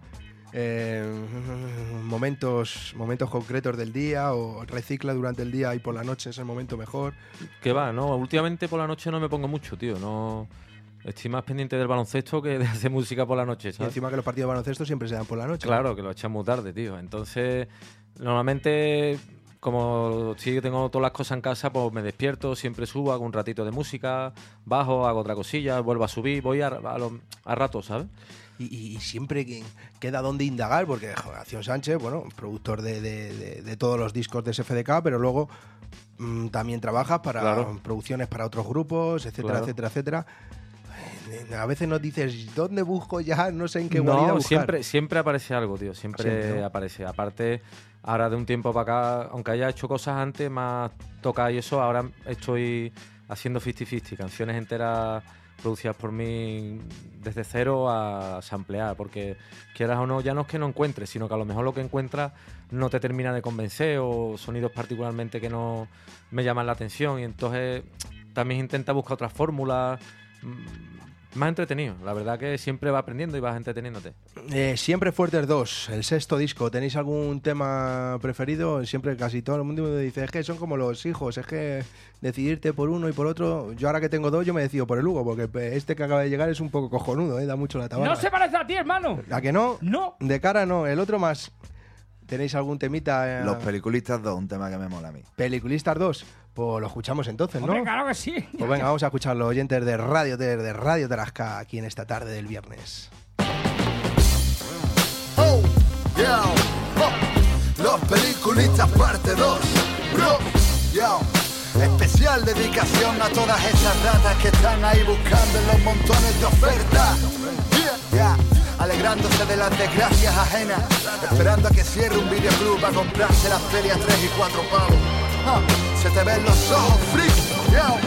momentos concretos del día, o recicla durante el día y por la noche es el momento mejor. ¿Qué va? No, últimamente por la noche no me pongo mucho, tío. No, estoy más pendiente del baloncesto que de hacer música por la noche, ¿sabes? Y encima que los partidos de baloncesto siempre se dan por la noche. Claro, que lo echan muy tarde, tío. Entonces, normalmente, como sí tengo todas las cosas en casa, pues me despierto, siempre subo, hago un ratito de música, bajo, hago otra cosilla, vuelvo a subir, voy a rato, ¿sabes? Y siempre queda donde indagar, porque joder, Acción Sánchez, bueno, productor de todos los discos de SFDK, pero luego también trabajas para producciones para otros grupos, etcétera, etcétera, etcétera. A veces nos dices, ¿dónde busco ya? No sé en qué guarida buscar. Siempre aparece algo, tío. Siempre aparece. Aparte, ahora de un tiempo para acá, aunque haya hecho cosas antes, más toca y eso, ahora estoy haciendo 50-50, canciones enteras producidas por mí desde cero a samplear, porque quieras o no, ya no es que no encuentres, sino que a lo mejor lo que encuentras no te termina de convencer, o sonidos particularmente que no me llaman la atención, y entonces también intenta buscar otras fórmulas Más entretenido. La verdad que siempre vas aprendiendo y vas entreteniéndote. Siempre Fuertes 2, el 6º disco. ¿Tenéis algún tema preferido? Siempre casi todo el mundo me dice, es que son como los hijos, es que decidirte por uno y por otro. Yo ahora que tengo 2, yo me decido por el Hugo, porque este que acaba de llegar es un poco cojonudo, da mucho la tabarra. No se parece a ti, hermano. ¿A que no? No. De cara no, el otro más. ¿Tenéis algún temita? Los Peliculistas 2, un tema que me mola a mí. Peliculistas 2, pues lo escuchamos entonces, ¿no? Hombre, claro que sí. Pues venga, vamos a escuchar los oyentes de Radio Tarasca aquí en esta tarde del viernes. Oh, yeah, oh. Los Peliculistas parte 2, bro, yeah. Especial dedicación a todas esas ratas que están ahí buscando en los montones de ofertas. Yeah, alegrándose de las desgracias ajenas, esperando a que cierre un videoclub para comprarse las peli a 3 y 4 pavos. Se te ven los ojos, freak. Yeah.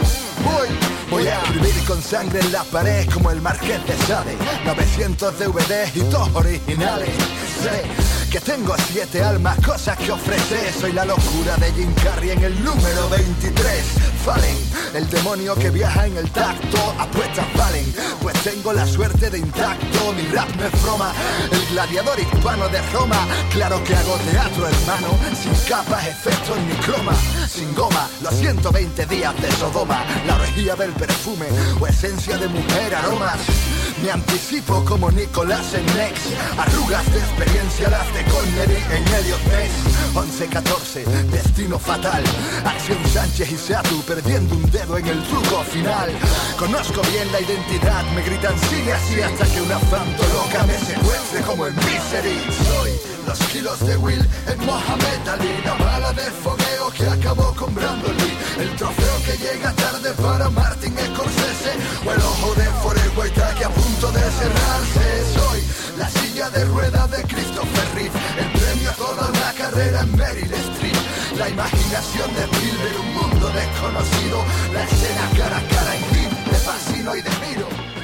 Voy a escribir con sangre en la pared como el Marqués de Sade. 900 DVDs y todos originales. Sé que tengo 7 almas, cosas que ofrecer. Soy la locura de Jim Carrey en el número 23. Fallen, el demonio que viaja en el tacto. Apuestas valen, pues tengo la suerte de intacto. Mi rap no es broma, el gladiador hispano de Roma. Claro que hago teatro, hermano, sin capas, efectos ni croma. Sin goma, los 120 días de Sodoma. La orgía del perfume o esencia de mujer, aromas. Me anticipo como Nicolás en Next. Arrugas de experiencia las de Connery en Elliot Ness. 11-14, destino fatal. Acción Sánchez y Seatu perdiendo un dedo en el truco final. Conozco bien la identidad, me gritan sigue así hasta que una fantoloca me secuestre como en Misery. Soy los kilos de Will en Mohamed Ali. La bala de fogueo que acabó con Brandon Lee. El trofeo que llega tarde para Martin Scorsese. O el ojo de Forrest Whitaker a punto de cerrarse. Soy la silla de ruedas de Christopher Reeve. El premio a toda una carrera en Meryl Streep. La imaginación de Spielberg, un mundo desconocido. La escena cara a cara en Green, de fascino y de miro.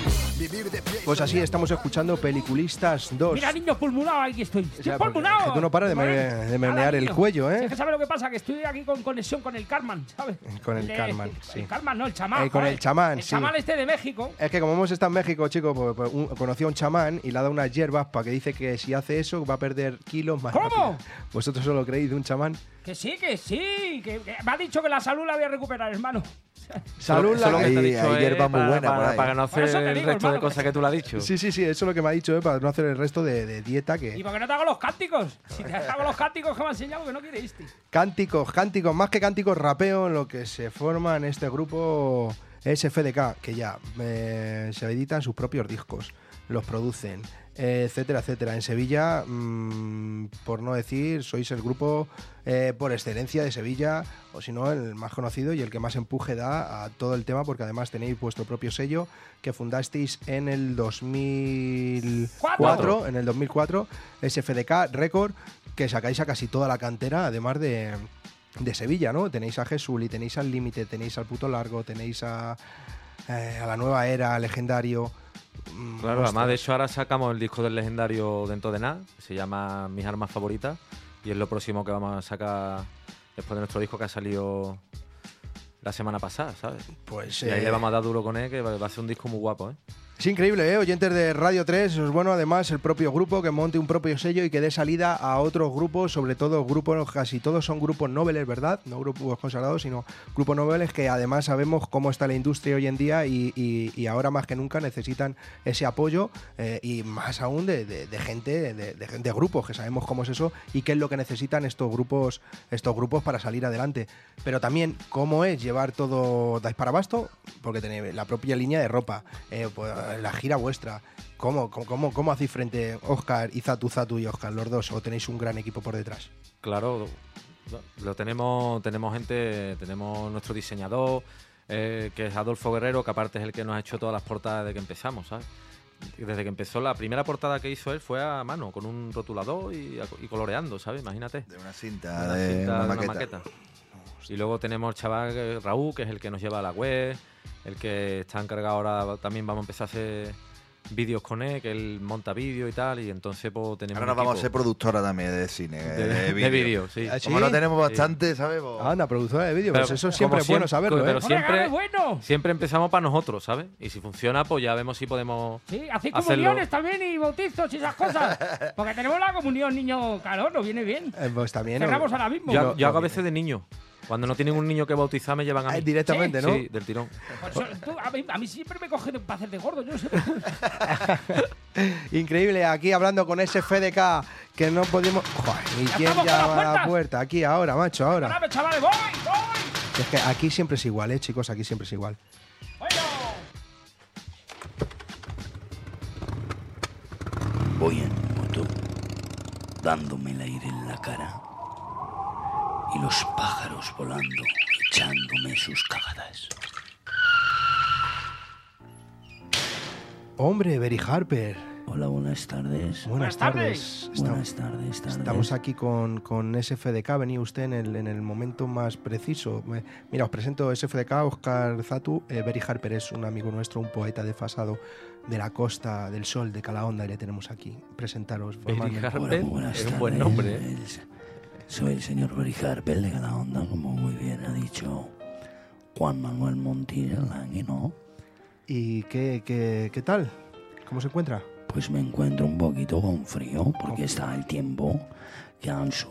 Pues así estamos escuchando Peliculistas 2. Mira, niño pulmonado, aquí estoy. Estoy Es pulmonado. que tú no paras de menear el niño. cuello, ¿eh? Es que ¿sabes lo que pasa? Que estoy aquí con conexión con el Carman, ¿sabes? Con el Carman, sí. El Carman, no, el chamán. Con el chamán, El sí. chamán este de México. Es que como hemos estado en México, chicos, pues, conocí a un chamán y le ha dado unas hierbas para que dice que si hace eso va a perder kilos más ¿Cómo? rápido. ¿Vosotros solo creéis de un chamán? Que sí. Que me ha dicho que la salud la voy a recuperar, hermano. Salud, Eso lo que te he Hay dicho hierba es muy buena por ahí. para no hacer eso te el digo, resto de hermano. cosas que tú le has dicho. Sí, eso es lo que me ha dicho, para no hacer el resto de dieta que... ¿Y por qué no te hago los cánticos? Si te hago los cánticos que me ha enseñado, que no quieres. Cánticos, más que cánticos, rapeo, en lo que se forma en este grupo es FDK, que ya se editan sus propios discos, los producen, etcétera, etcétera. En Sevilla, por no decir, sois el grupo por excelencia de Sevilla, o si no, el más conocido y el que más empuje da a todo el tema, porque además tenéis vuestro propio sello que fundasteis en el 2004, en el 2004, es FDK Record, que sacáis a casi toda la cantera, además de Sevilla, ¿no? Tenéis a Jesuli, tenéis al Límite, tenéis al Puto Largo, tenéis a la Nueva Era, Legendario. Claro, además de hecho ahora sacamos el disco del Legendario dentro de nada, se llama Mis Armas Favoritas, y es lo próximo que vamos a sacar después de nuestro disco que ha salido la semana pasada, ¿sabes? Pues y ahí le vamos a dar duro con él, que va a ser un disco muy guapo, ¿eh? Es increíble, ¿eh? Oyentes de Radio 3, es bueno además el propio grupo que monte un propio sello y que dé salida a otros grupos, sobre todo grupos, casi todos son grupos noveles, ¿verdad? No grupos consagrados, sino grupos noveles que además sabemos cómo está la industria hoy en día y ahora más que nunca necesitan ese apoyo y más aún de gente, de grupos, que sabemos cómo es eso y qué es lo que necesitan estos grupos para salir adelante. Pero también cómo es llevar todo, dais para abasto, porque tenéis la propia línea de ropa, pues, la gira vuestra. ¿Cómo hacéis frente Óscar y Zatu y Óscar, los dos? ¿O tenéis un gran equipo por detrás? Claro, tenemos gente, tenemos nuestro diseñador, que es Adolfo Guerrero, que aparte es el que nos ha hecho todas las portadas desde que empezamos, ¿sabes? Desde que empezó, la primera portada que hizo él fue a mano, con un rotulador y coloreando, ¿sabes? Imagínate. De una cinta, de una maqueta. Y luego tenemos el chaval Raúl, que es el que nos lleva a la web, el que está encargado ahora, también vamos a empezar a hacer vídeos con él, que él monta vídeos y tal, y entonces pues tenemos Ahora un nos vamos a equipo ser productora también de cine, de vídeo, sí. ¿Ah, sí? Como no tenemos bastante, ¿sabes? Pues- Anda, productora de vídeo, Pero pues eso siempre como es bueno saberlo, pero ¿eh? siempre, bueno! siempre empezamos para nosotros, ¿sabes? Y si funciona, pues ya vemos si podemos Sí, hacéis hacerlo. comuniones también y bautizos y esas cosas. Porque tenemos la comunión niño, claro, nos viene bien. Pues también. Cerramos ahora mismo. Yo hago a veces de niño. Cuando no tienen un niño que bautizar, me llevan a mí. Directamente, ¿no? Sí, del tirón. A mí siempre me cogen para hacer de gordo, yo no sé. Increíble, aquí hablando con ese FDK que no podemos. Joder, ¿y quién estamos con las llama a la puertas. puerta? Aquí, ahora, macho, ahora. Dame, chavales, voy. Es que aquí siempre es igual, chicos, aquí siempre es igual. Voy en moto, dándome el aire en la cara. Y los pájaros volando, echándome sus cagadas. Hombre, Berry Harper. Hola, buenas tardes. Buenas tardes. Buenas tardes. Estamos aquí con SFDK. Venía usted en el momento más preciso. Mira, os presento SFDK, Óscar Zatu. Berry Harper es un amigo nuestro, un poeta desfasado de la Costa del Sol, de Calahonda, y le tenemos aquí. Presentaros Berry formalmente. Harper buenas es un buen tardes. nombre, ¿eh? Soy el señor Berry Harper de Calahonda, como muy bien ha dicho Juan Manuel Montilla, ¿no? ¿Y qué tal? ¿Cómo se encuentra? Pues me encuentro un poquito con frío, porque está el tiempo que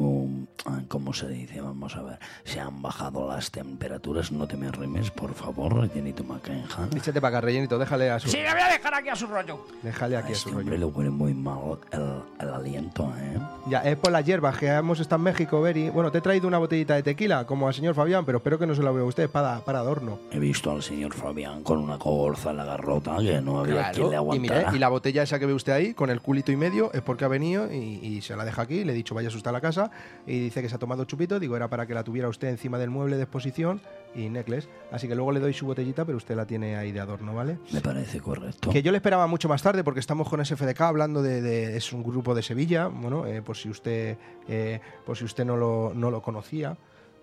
¿cómo se dice? Vamos a ver. Se han bajado las temperaturas. No te me arrimes, por favor, rellenito Makenja. Échate para acá, rellenito, déjale a su. Sí, le voy a dejar aquí a su rollo. Déjale A aquí a este su hombre rollo. le huele muy mal el aliento, ¿eh? Ya, es por las hierbas que hemos estado en México, Berry. Bueno, te he traído una botellita de tequila, como al señor Fabián, pero espero que no se la vea a usted para adorno. He visto al señor Fabián con una colza en la garrota que no había quien le y aguantara. mire, y la botella esa que ve usted ahí, con el culito y medio, es porque ha venido y se la deja aquí. Le he dicho, vaya usted a la casa. Y dice que se ha tomado chupito. Digo, era para que la tuviera usted encima del mueble de exposición y necklace. Así que luego le doy su botellita, pero usted la tiene ahí de adorno, ¿vale? Me parece correcto. Que yo le esperaba mucho más tarde porque estamos con SFDK hablando es un grupo de Sevilla, bueno, por si usted no lo conocía.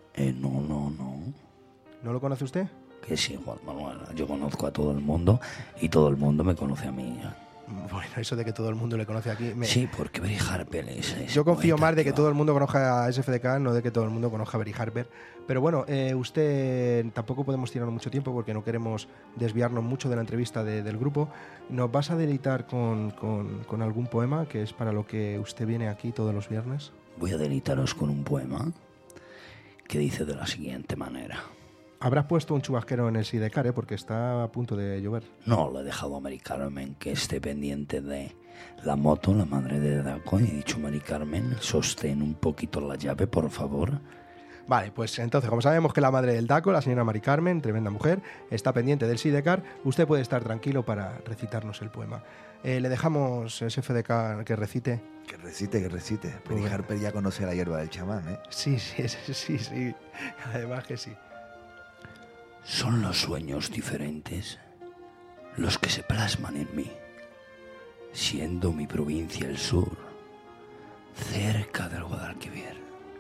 No. ¿No lo conoce usted? Que sí, Juan Manuel. Yo conozco a todo el mundo y todo el mundo me conoce a mí. Bueno, eso de que todo el mundo le conoce aquí. Sí, porque Berry Harper es Yo confío poeta, más de que tío. todo el mundo conozca a SFDK, no de que todo el mundo conozca a Berry Harper. Pero bueno, usted tampoco podemos tirarnos mucho tiempo porque no queremos desviarnos mucho de la entrevista del grupo. ¿Nos vas a deleitar con algún poema, que es para lo que usted viene aquí todos los viernes? Voy a deleitaros con un poema que dice de la siguiente manera. Habrás puesto un chubasquero en el Sidecar, porque está a punto de llover. No, le he dejado a Mari Carmen que esté pendiente de la moto, la madre de Daco, y he dicho, Mari Carmen, sostén un poquito la llave, por favor. Vale, pues entonces, como sabemos que la madre del Daco, la señora Mari Carmen, tremenda mujer, está pendiente del Sidecar, usted puede estar tranquilo para recitarnos el poema. Le dejamos SFDK que recite. Que recite. Berry Harper ya conoce la hierba del chamán, ¿eh? Sí. Además que sí. Son los sueños diferentes los que se plasman en mí, siendo mi provincia el sur, cerca del Guadalquivir.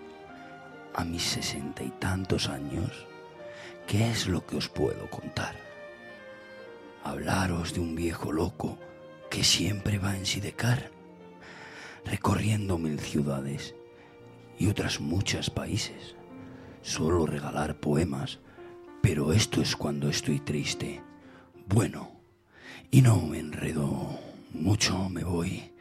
A mis 60 y tantos años, ¿qué es lo que os puedo contar? Hablaros de un viejo loco que siempre va en Sidecar, recorriendo 1000 ciudades y otras muchos países. Suelo regalar poemas, pero esto es cuando estoy triste. Bueno, y no me enredo mucho, me voy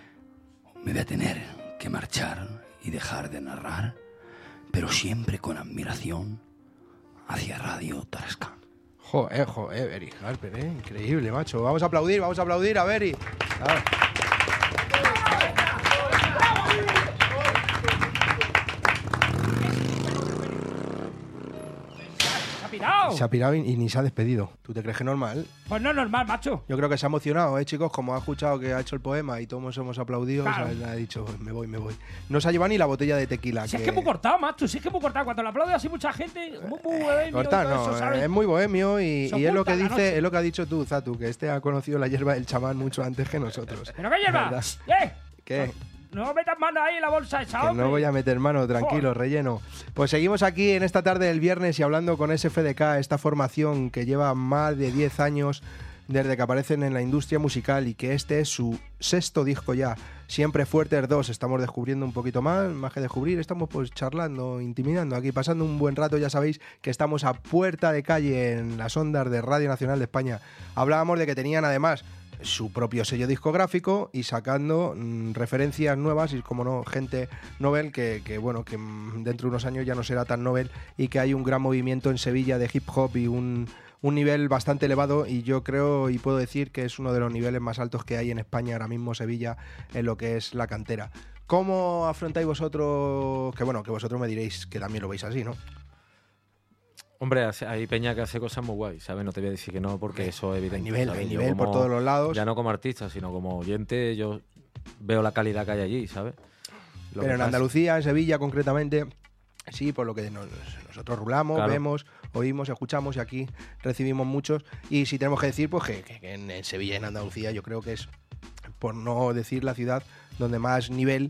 a tener que marchar y dejar de narrar, pero siempre con admiración hacia Radio Tarascán. Joder, Berry Harper, increíble, macho. Vamos a aplaudir a Berry. A ver. Se ha pirado y ni se ha despedido. ¿Tú te crees que es normal? Pues no es normal, macho. Yo creo que se ha emocionado, chicos, como ha escuchado que ha hecho el poema y todos hemos aplaudido, Claro. o sea, ha dicho, me voy. No se ha llevado ni la botella de tequila. Si es que es muy cortado, macho. Si es que es muy cortado. Cuando lo aplaude así mucha gente, muy bohemio y Corta, todo no, eso, ¿sabes? es muy bohemio y Se es lo que oculta la dice, noche. es lo que ha dicho tú, Zatu, que este ha conocido la hierba del chamán mucho antes que nosotros. ¿Pero qué hierba? ¿Verdad? ¿Qué? No metas mano ahí en la bolsa esa, Que hombre. no voy a meter mano, tranquilo, Joder. relleno. Pues seguimos aquí en esta tarde del viernes y hablando con SFDK, esta formación que lleva más de 10 años desde que aparecen en la industria musical y que este es su 6º disco ya. Siempre Fuertes 2, estamos descubriendo un poquito más que descubrir, estamos pues charlando, intimidando aquí, pasando un buen rato. Ya sabéis que estamos a puerta de calle en las ondas de Radio Nacional de España. Hablábamos de que tenían además su propio sello discográfico y sacando referencias nuevas y, como no, gente novel que dentro de unos años ya no será tan novel, y que hay un gran movimiento en Sevilla de hip hop y un nivel bastante elevado, y yo creo y puedo decir que es uno de los niveles más altos que hay en España ahora mismo, Sevilla, en lo que es la cantera. ¿Cómo afrontáis vosotros? Que vosotros me diréis que también lo veis así, ¿no? Hombre, hay peña que hace cosas muy guay, ¿sabes? No te voy a decir que no, porque eso es evidente. Hay nivel por todos los lados. Ya no como artista, sino como oyente, yo veo la calidad que hay allí, ¿sabes? Pero en Andalucía, en Sevilla concretamente, sí, por lo que nosotros rulamos, claro, vemos, oímos, escuchamos, y aquí recibimos muchos. Y si tenemos que decir, pues que en Sevilla y en Andalucía yo creo que es, por no decir la ciudad donde más nivel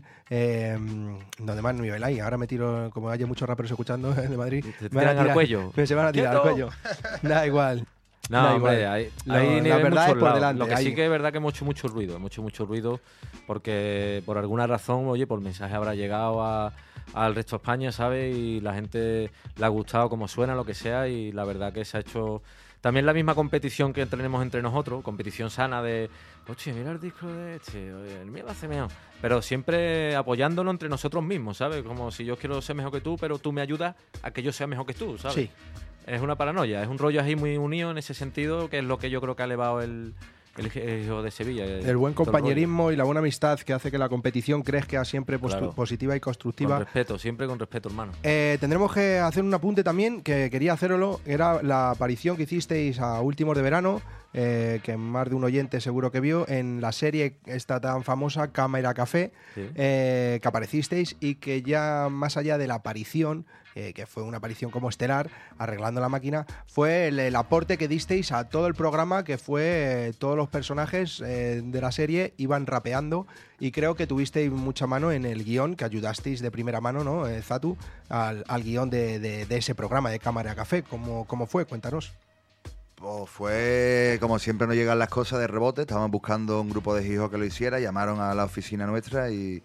hay. Ahora me tiro, como haya muchos raperos escuchando de Madrid, te tiran al cuello. Se van a tirar al cuello. Da igual. No, hombre, hay nivel la verdad mucho es por delante. Lo que sí que es verdad que hemos hecho mucho ruido, porque por alguna razón, oye, por mensaje habrá llegado al resto de España, ¿sabes? Y la gente le ha gustado cómo suena, lo que sea, y la verdad que se ha hecho también la misma competición que tenemos entre nosotros, competición sana de, oye, mira el disco de este, oye, el mío lo hace mejor, pero siempre apoyándonos entre nosotros mismos, ¿sabes? Como si yo quiero ser mejor que tú, pero tú me ayudas a que yo sea mejor que tú, ¿sabes? Sí. Es una paranoia, es un rollo ahí muy unido en ese sentido, que es lo que yo creo que ha elevado el hijo de Sevilla. El buen compañerismo y la buena amistad que hace que la competición crezca siempre Claro. positiva y constructiva. Con respeto, siempre con respeto, hermano. Tendremos que hacer un apunte también, que quería hacerlo, era la aparición que hicisteis a últimos de verano, que más de un oyente seguro que vio, en la serie esta tan famosa, Cámara Café, Sí. que aparecisteis, y que ya más allá de la aparición, que fue una aparición como estelar, arreglando la máquina, fue el aporte que disteis a todo el programa, que fue todos los personajes de la serie iban rapeando, y creo que tuvisteis mucha mano en el guión, que ayudasteis de primera mano, ¿no, Zatu? Al guión de ese programa de Cámara Café. ¿Cómo fue? Cuéntanos. Pues fue, como siempre nos llegan las cosas de rebote, estábamos buscando un grupo de hijos que lo hiciera, llamaron a la oficina nuestra y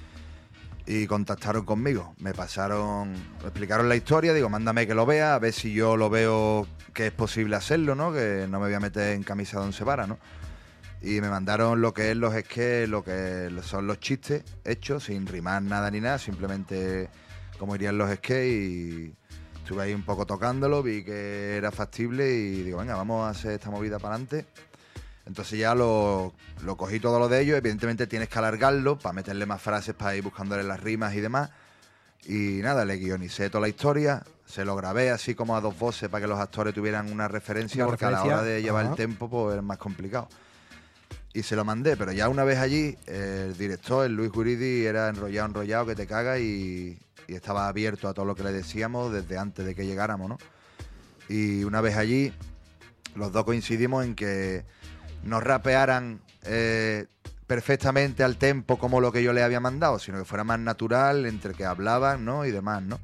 contactaron conmigo. Me explicaron la historia, digo, mándame que lo vea, a ver si yo lo veo que es posible hacerlo, ¿no? Que no me voy a meter en camisa de once varas, ¿no? Y me mandaron lo que es los sketches, lo que son los chistes hechos, sin rimar nada ni nada, simplemente como irían los sketches, y estuve ahí un poco tocándolo, vi que era factible y digo, venga, vamos a hacer esta movida para adelante. Entonces ya lo cogí todo lo de ellos, evidentemente tienes que alargarlo para meterle más frases, para ir buscándole las rimas y demás. Y nada, le guionicé toda la historia, se lo grabé así como a dos voces para que los actores tuvieran una referencia, porque a la hora de llevar el tempo pues es más complicado. Y se lo mandé, pero ya una vez allí, el director, el Luis Guridi, era enrollado que te caga, y estaba abierto a todo lo que le decíamos desde antes de que llegáramos, ¿no? Y una vez allí, los dos coincidimos en que no rapearan perfectamente al tempo como lo que yo le había mandado, sino que fuera más natural entre que hablaban, ¿no? Y demás, ¿no?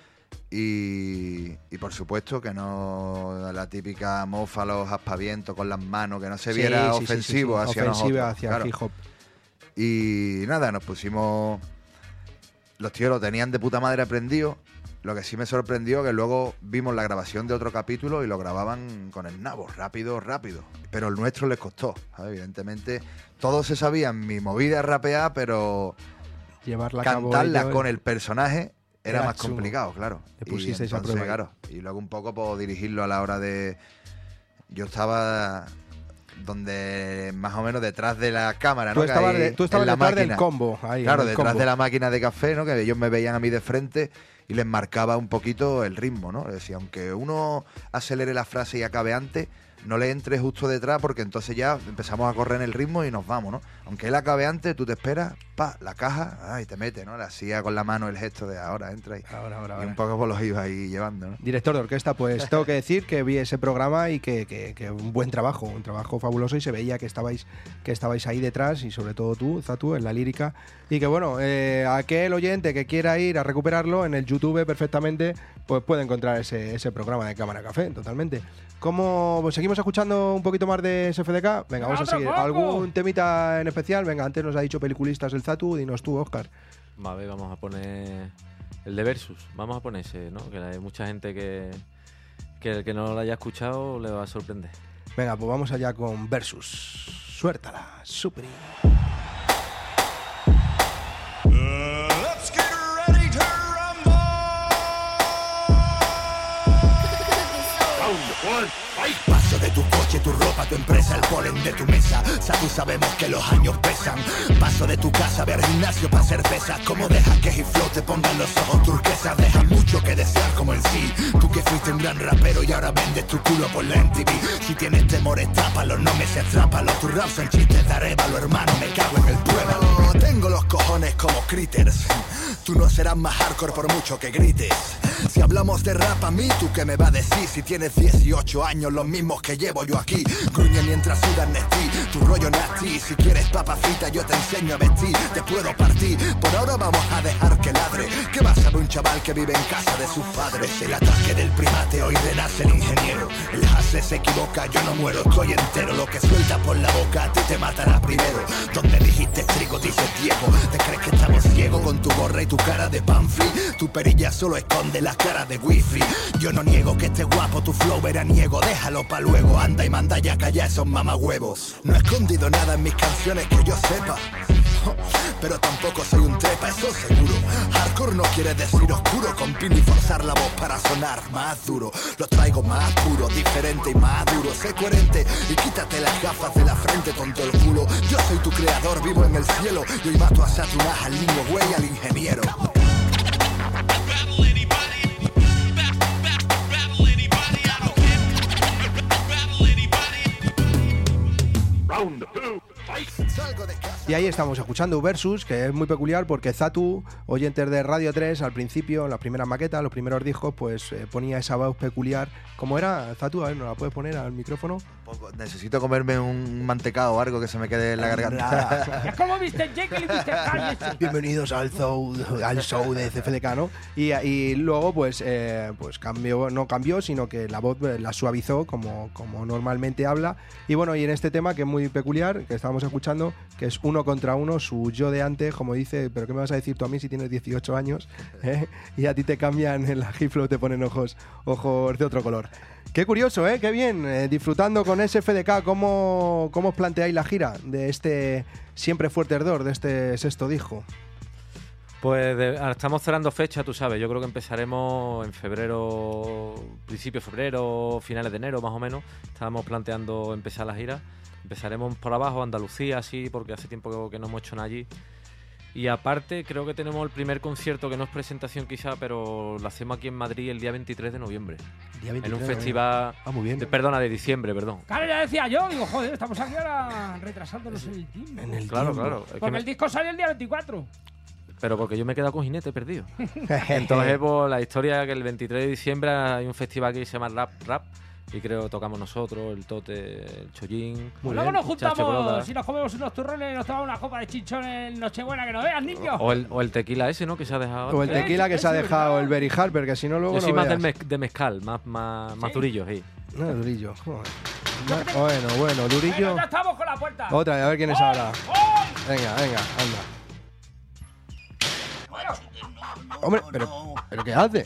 Y por supuesto que no la típica mofa, los aspavientos con las manos, que no se viera ofensivo hacia nosotros. Hacia claro. hip hop. Y nada, nos pusimos... Los tíos lo tenían de puta madre aprendido. Lo que sí me sorprendió que luego vimos la grabación de otro capítulo y lo grababan con el nabo, rápido. Pero el nuestro les costó, ¿sabes? Evidentemente, todos se sabían mi movida rapear, pero Llevarla cantarla con el personaje era más chungo. complicado, claro. Le pusisteis a prueba. Claro, y luego un poco por dirigirlo a la hora de... Yo estaba donde más o menos detrás de la cámara, ¿no? Tú estabas en la detrás máquina. del combo. Ahí, Claro, en el detrás combo. de la máquina de café, ¿no? Que ellos me veían a mí de frente y les marcaba un poquito el ritmo, ¿no? Es decir, aunque uno acelere la frase y acabe antes, no le entres justo detrás, porque entonces ya empezamos a correr en el ritmo y nos vamos, ¿no? Aunque él acabe antes, tú te esperas, la caja, y te mete, ¿no? Le hacía con la mano el gesto de ahora, entra ahí. Ahora. Y un poco pues los iba ahí llevando, ¿no? Director de orquesta, pues tengo que decir que vi ese programa y que un buen trabajo, un trabajo fabuloso, y se veía que estabais ahí detrás, y sobre todo tú, Zatu, en la lírica, y que bueno, aquel oyente que quiera ir a recuperarlo en el YouTube perfectamente, pues puede encontrar ese programa de Cámara Café, totalmente. ¿Cómo pues seguimos seguimos escuchando un poquito más de SFDK. Venga, vamos a seguir. ¿Algún temita en especial? Venga, antes nos ha dicho peliculistas el Zatu, dinos tú, Óscar. Vale, vamos a poner el de Versus. Vamos a poner ese, ¿no? Que hay mucha gente que el que no lo haya escuchado le va a sorprender. Venga, pues vamos allá con Versus. Suéltala, Superi. Let's get ready to rumble. Round one, fight. Paso de tu coche, tu ropa, tu empresa, el polen de tu mesa. Tú sabemos que los años pesan. Paso de tu casa a ver gimnasio para hacer pesas. Como dejas que G-Flow te pongan los ojos turquesas. Deja mucho que desear como en sí. Tú que fuiste un gran rapero y ahora vendes tu culo por la MTV. Si tienes temores, tápalo, no me se atrápalo. Tus raps son chistes de arévalo, hermano, me cago en el pueblo. Tengo los cojones como critters. Tú no serás más hardcore por mucho que grites. Si hablamos de rap a mí, ¿tú qué me va a decir? Si tienes 18 años, los mismos que llevo yo aquí. Gruñe mientras sudan Nestí, tu rollo nasty. Si quieres papa frita, yo te enseño a vestir. Te puedo partir, por ahora vamos a dejar que ladre. ¿Qué va a saber un chaval que vive en casa de sus padres? El ataque del primate, hoy renace el ingeniero. El hase se equivoca, yo no muero, estoy entero. Lo que suelta por la boca, a ti te matará primero. Donde dijiste trigo, dices Diego. ¿Te crees que estamos ciegos con tu gorra y tu cara de panfli? Tu perilla solo esconde las caras de wifi. Yo no niego que estés guapo, tu flow veraniego. Déjalo pa' luego, anda y manda ya callar esos mamahuevos. No he escondido nada en mis canciones que yo sepa, pero tampoco soy un trepa, eso seguro. Hardcore no quiere decir oscuro, con pin y forzar la voz para sonar más duro. Lo traigo más puro, diferente y más duro. Sé coherente y quítate las gafas de la frente, tonto el culo. Yo soy tu creador, vivo en el cielo. Y hoy mato a Satanás, al niño güey, al ingeniero. Y ahí estamos escuchando Versus, que es muy peculiar porque Zatu, oyentes de Radio 3, al principio, en las primeras maquetas, los primeros discos, pues ponía esa voz peculiar. ¿Cómo era, Zatu? A ver, ¿nos la puedes poner al micrófono? Necesito comerme un mantecado o algo que se me quede en la garganta. Es como Mr. Jekyll y Mr. Hyde. Bienvenidos al show de CFDK, ¿no? Y luego, pues cambió, no cambió, sino que la voz la suavizó como normalmente habla. Y bueno, y en este tema que es muy peculiar, que estábamos escuchando, que es uno contra uno, su yo de antes, como dice, ¿pero qué me vas a decir tú a mí si tienes 18 años? Y a ti te cambian en la G-Flow, te ponen ojos de otro color. Qué curioso, ¿eh? Qué bien. Disfrutando con SFDK, ¿cómo os planteáis la gira de este Siempre Fuerte Ardor, de este sexto disco? Pues estamos cerrando fecha, tú sabes. Yo creo que empezaremos en febrero, principio de febrero, finales de enero más o menos. Estábamos planteando empezar la gira. Empezaremos por abajo, Andalucía, así, porque hace tiempo que no hemos hecho nada allí. Y aparte, creo que tenemos el primer concierto, que no es presentación quizá, pero lo hacemos aquí en Madrid el día 23 de noviembre. Día 23, en un festival... muy bien. De diciembre, perdón. Claro, ya decía yo, digo, joder, estamos aquí ahora retrasándonos en el tiempo. Claro. Porque el disco sale el día 24. Pero porque yo me he quedado con Jinete perdido. Entonces, pues, la historia es que el 23 de diciembre hay un festival que se llama Rap. Y creo tocamos nosotros, el Tote, el Chollín. Luego nos juntamos, si nos comemos unos turrones y nos tomamos una copa de chinchón en Nochebuena, que nos veas, niño. O el tequila ese, ¿no? Que se ha dejado. O el tequila que se ha dejado el Berry Harper, que si no luego. Yo soy no más veas. de mezcal, más durillo, sí. No, durillo. Joder. Bueno, durillo. Bueno, ya estamos con la puerta. Otra, a ver quién es ahora. Venga, anda. Hombre, pero ¿qué hace?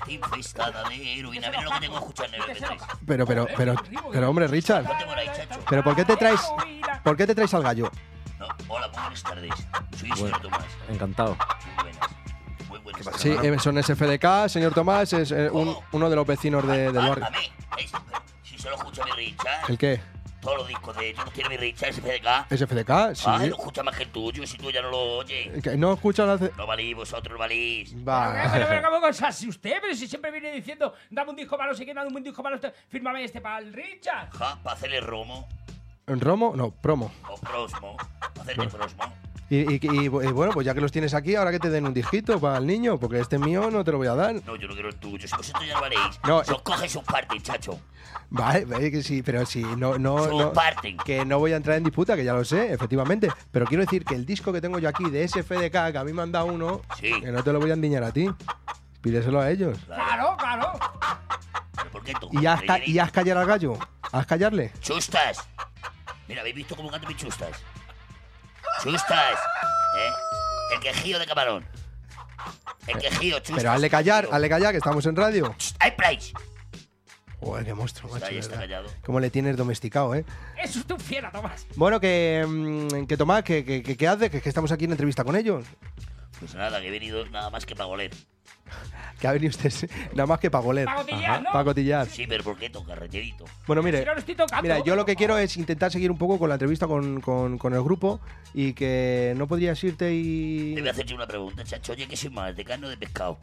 Pero hombre, Richard. ¿Pero por qué te traes al gallo? Hola, buenas tardes. Soy el Bueno, señor Tomás. encantado. Muy buenas. Sí, son SFDK, señor Tomás, es uno de los vecinos del barrio. A mí, si solo escucha mi Richard. ¿El qué? Todos los discos de ellos tiene mi Richard, SFDK. ¿SFDK? Sí. Lo escucha más que el tuyo, si tú ya no lo oyes. ¿No escuchas la... No valís, vosotros no valís. Va. Pero ¿cómo cosas? Si usted, pero si siempre viene diciendo, dame un disco malo, si quieres dame un disco malo, fírmame este para el Richard. Para hacerle romo. ¿En romo? No, promo. O prosmo. Para hacerle prosmo. Y bueno, pues ya que los tienes aquí, ahora que te den un disquito para el niño, porque este mío no te lo voy a dar. No, yo no quiero el tuyo. Si vosotros ya no valéis, No, os coge sus partes, chacho. Vale, que sí, pero sí, no, parten. que no voy a entrar en disputa, que ya lo sé, efectivamente. Pero quiero decir que el disco que tengo yo aquí de SFDK, que a mí me han dado uno, sí, que no te lo voy a endiñar a ti. Pídeselo a ellos. Claro. ¿Por qué tú? ¿Y has callado al gallo? ¿Haz callarle? Chustas. Mira, ¿habéis visto cómo canta mi chustas? Chustas. El quejío de camarón. El quejío, chustas. Pero hazle callar, que estamos en radio. ¡Hay price! Joder, qué monstruo, macho. Ahí está ¿verdad? callado. Cómo le tienes domesticado, ¿eh? Eso es tu fiera, Tomás. Bueno, que Tomás, ¿qué hace? Que estamos aquí en entrevista con ellos. Pues nada, que he venido nada más que para goler. Que ha venido usted nada más que para goler. Para cotillar, ¿no? Para cotillar. Sí, pero ¿por qué toca, rellenito? Bueno, mire, Si no lo estoy tocando. mira, yo lo que quiero es intentar seguir un poco con la entrevista con el grupo y que no podrías irte y... Te voy a hacerte una pregunta, chacho. Oye, ¿qué soy más, de carne o de pescado?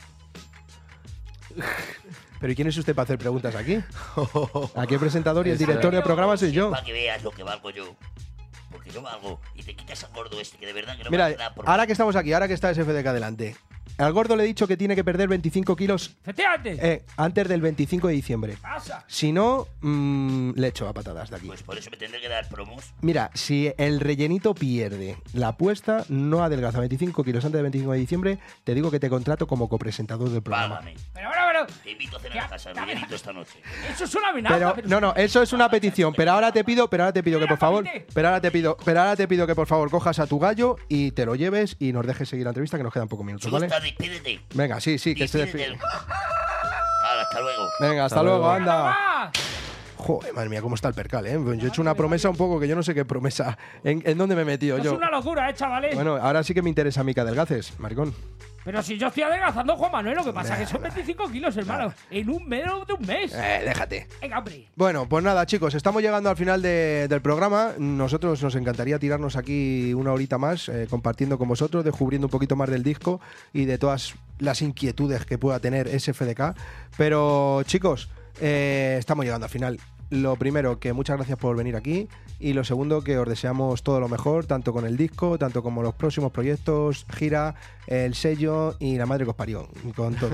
¿Pero ¿y quién es usted para hacer preguntas aquí? Aquí el presentador y el director de programa soy yo. Para que veas lo que valgo yo. Porque yo valgo y te quitas al gordo este, que de verdad que no Mira, vale nada por ahora que estamos aquí, ahora que está SFDK delante, al gordo le he dicho que tiene que perder 25 kilos Efectivamente. antes del 25 de diciembre. Pasa. Si no, le echo a patadas de aquí. Pues por eso me tendré que dar promos. Mira, si el rellenito pierde la apuesta, no adelgaza 25 kilos antes del 25 de diciembre, te digo que te contrato como copresentador del programa. Válgame. Pero. Te invito a cenar a casa, rellenito, esta noche. Eso es una amenaza. Pero no, eso es una petición. Pero ahora te pido que por favor, pero ahora te pido que por favor cojas a tu gallo y te lo lleves y nos dejes seguir la entrevista, que nos quedan pocos minutos, ¿vale? Chusta, despídete. Venga, sí, que se Despídete. despide. Hala, hasta luego. Venga, hasta luego, anda. Tomás. Joder, madre mía, cómo está el percal, ¿eh? Yo he hecho una promesa un poco que yo no sé qué promesa. ¿En dónde me he metido Es yo? una locura, chavales. Bueno, ahora sí que me interesa a mí que adelgaces, maricón. Pero si yo estoy adelgazando, Juan Manuel, lo que pasa es que son 25 kilos, hermano. En un menos de un mes. Déjate. Venga, hombre. Bueno, pues nada, chicos, estamos llegando al final del programa. Nosotros nos encantaría tirarnos aquí una horita más compartiendo con vosotros, descubriendo un poquito más del disco y de todas las inquietudes que pueda tener SFDK. Pero, chicos, estamos llegando al final. Lo primero, que muchas gracias por venir aquí. Y lo segundo, que os deseamos todo lo mejor, tanto con el disco, tanto como los próximos proyectos, gira, el sello y la madre que os parió, con todo.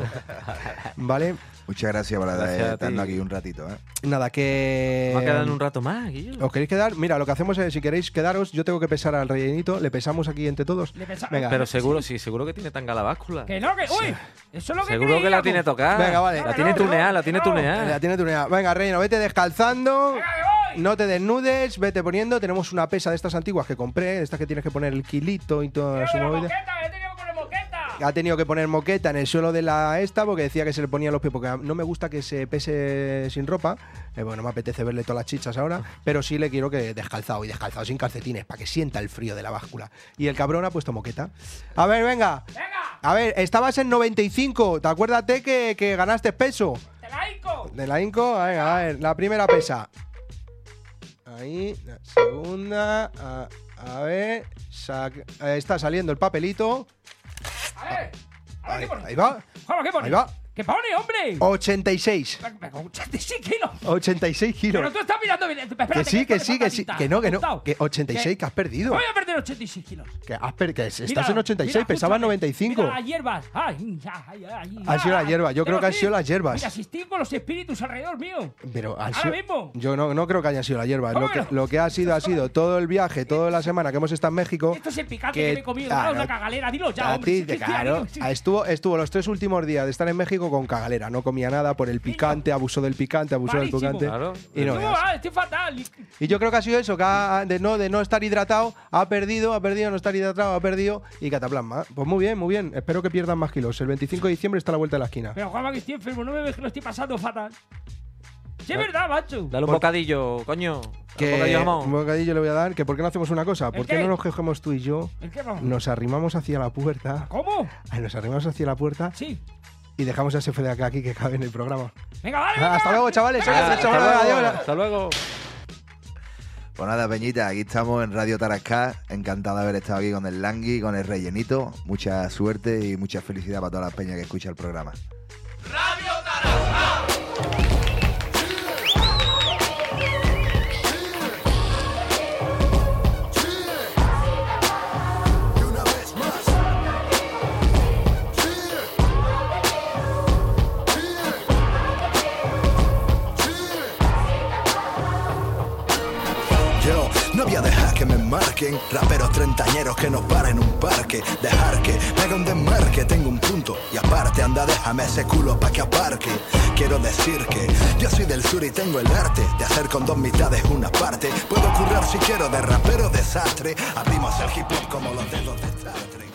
¿Vale? Muchas gracias por Gracias a estando ti. aquí un ratito, ¿eh? Nada, que... Me quedan un rato más, Guillo. ¿Os queréis quedar? Mira, lo que hacemos es, si queréis quedaros, yo tengo que pesar al rellenito, le pesamos aquí entre todos. Le pesa- Venga. Pero seguro, sí, seguro que tiene tanga la báscula. Que no, que. ¡Uy! Eso es lo que Seguro que la creíamos. tiene tocada. Venga, vale. La tiene tuneada, la tiene La tuneada. tiene tuneada. Venga, Relleno, vete descalzando. Venga, que voy. No te desnudes, vete poniendo. Tenemos una pesa de estas antiguas que compré, estas que tienes que poner el kilito y toda su Quiero una movida. moqueta, que he tenido que poner moqueta. Ha tenido que poner moqueta en el suelo de la esta porque decía que se le ponía los pies, porque no me gusta que se pese sin ropa. Bueno, no me apetece verle todas las chichas ahora, pero sí le quiero que descalzado sin calcetines, para que sienta el frío de la báscula. Y el cabrón ha puesto moqueta. A ver, venga. Venga, A ver, estabas en 95. ¿Te acuérdate que ganaste peso? te la hinco. De la Inco, venga, a ver, la primera pesa. Ahí, la segunda. A ver, está saliendo el papelito. A ver. A ver, Ahí, ¿qué pone? ahí va. Juanma, ¿qué pone? Ahí va. ¿Qué pone, hombre? 86. Venga, 86 kilos. 86 kilos. Pero tú estás mirando bien. Espérate, Que sí, que esto sí, me que falta sí. tinta. Que no, que no. Apuntado. Que 86 que has perdido. Voy a perder 86 kilos. Que estás Mira, en 86, mira, pesabas escúchame. 95. Mira las hierbas. Ay, ay, ay, Han sido las hierbas, yo creo que han sí. sido las hierbas. Mira, si estoy con los espíritus alrededor mío. Pero ha Ahora sido- mismo. Yo no creo que hayan sido las hierbas. ¿Cómo que no? Lo que ha sido todo el viaje, toda la semana que hemos estado en México. Esto es el picante que me he comido. Claro, una cagalera. Dilo ya, A hombre. ti, Sí, sí, claro. sí. Estuvo los 3 últimos días de estar en México con cagalera. No comía nada por el picante, abusó del picante, abusó del Malísimo. picante. Claro. Y no ¿Cómo veas. va? Estoy fatal. Y yo creo que ha sido eso, que de no estar hidratado, ha perdido, no estar hidratado, ha perdido y cataplasma. Pues muy bien, muy bien. Espero que pierdan más kilos. El 25 de diciembre está a la vuelta de la esquina. Pero Juanma, que estoy enfermo. No me ves que lo estoy pasando fatal. Sí, es verdad, macho. Dale un bocadillo, coño. Un Que bocadillo de un jamón. bocadillo le voy a dar, que ¿por qué no hacemos una cosa? ¿Por qué qué? no nos cogemos tú y yo? ¿El qué, vamos? Nos arrimamos hacia la puerta. ¿Cómo? Nos arrimamos hacia la puerta Sí. y dejamos a ese de acá aquí que cabe en el programa. Venga, vale. Venga. Hasta luego, chavales. Venga, Hasta venga, luego, venga. adiós. Hasta luego. Pues nada, Peñita, aquí estamos en Radio Tarascá. Encantado de haber estado aquí con el Langui, con el Rellenito. Mucha suerte y mucha felicidad para todas las peñas que escucha el programa. Yo no voy a dejar que me marque 100 raperos treintañeros que nos paren un parque. Dejar que me haga un desmarque, tengo un punto y aparte, anda déjame ese culo pa' que aparque. Quiero decir que yo soy del sur y tengo el arte de hacer con dos mitades una parte. Puedo currar si quiero de rapero desastre. Abrimos el hip hop como los dedos de Star Trek.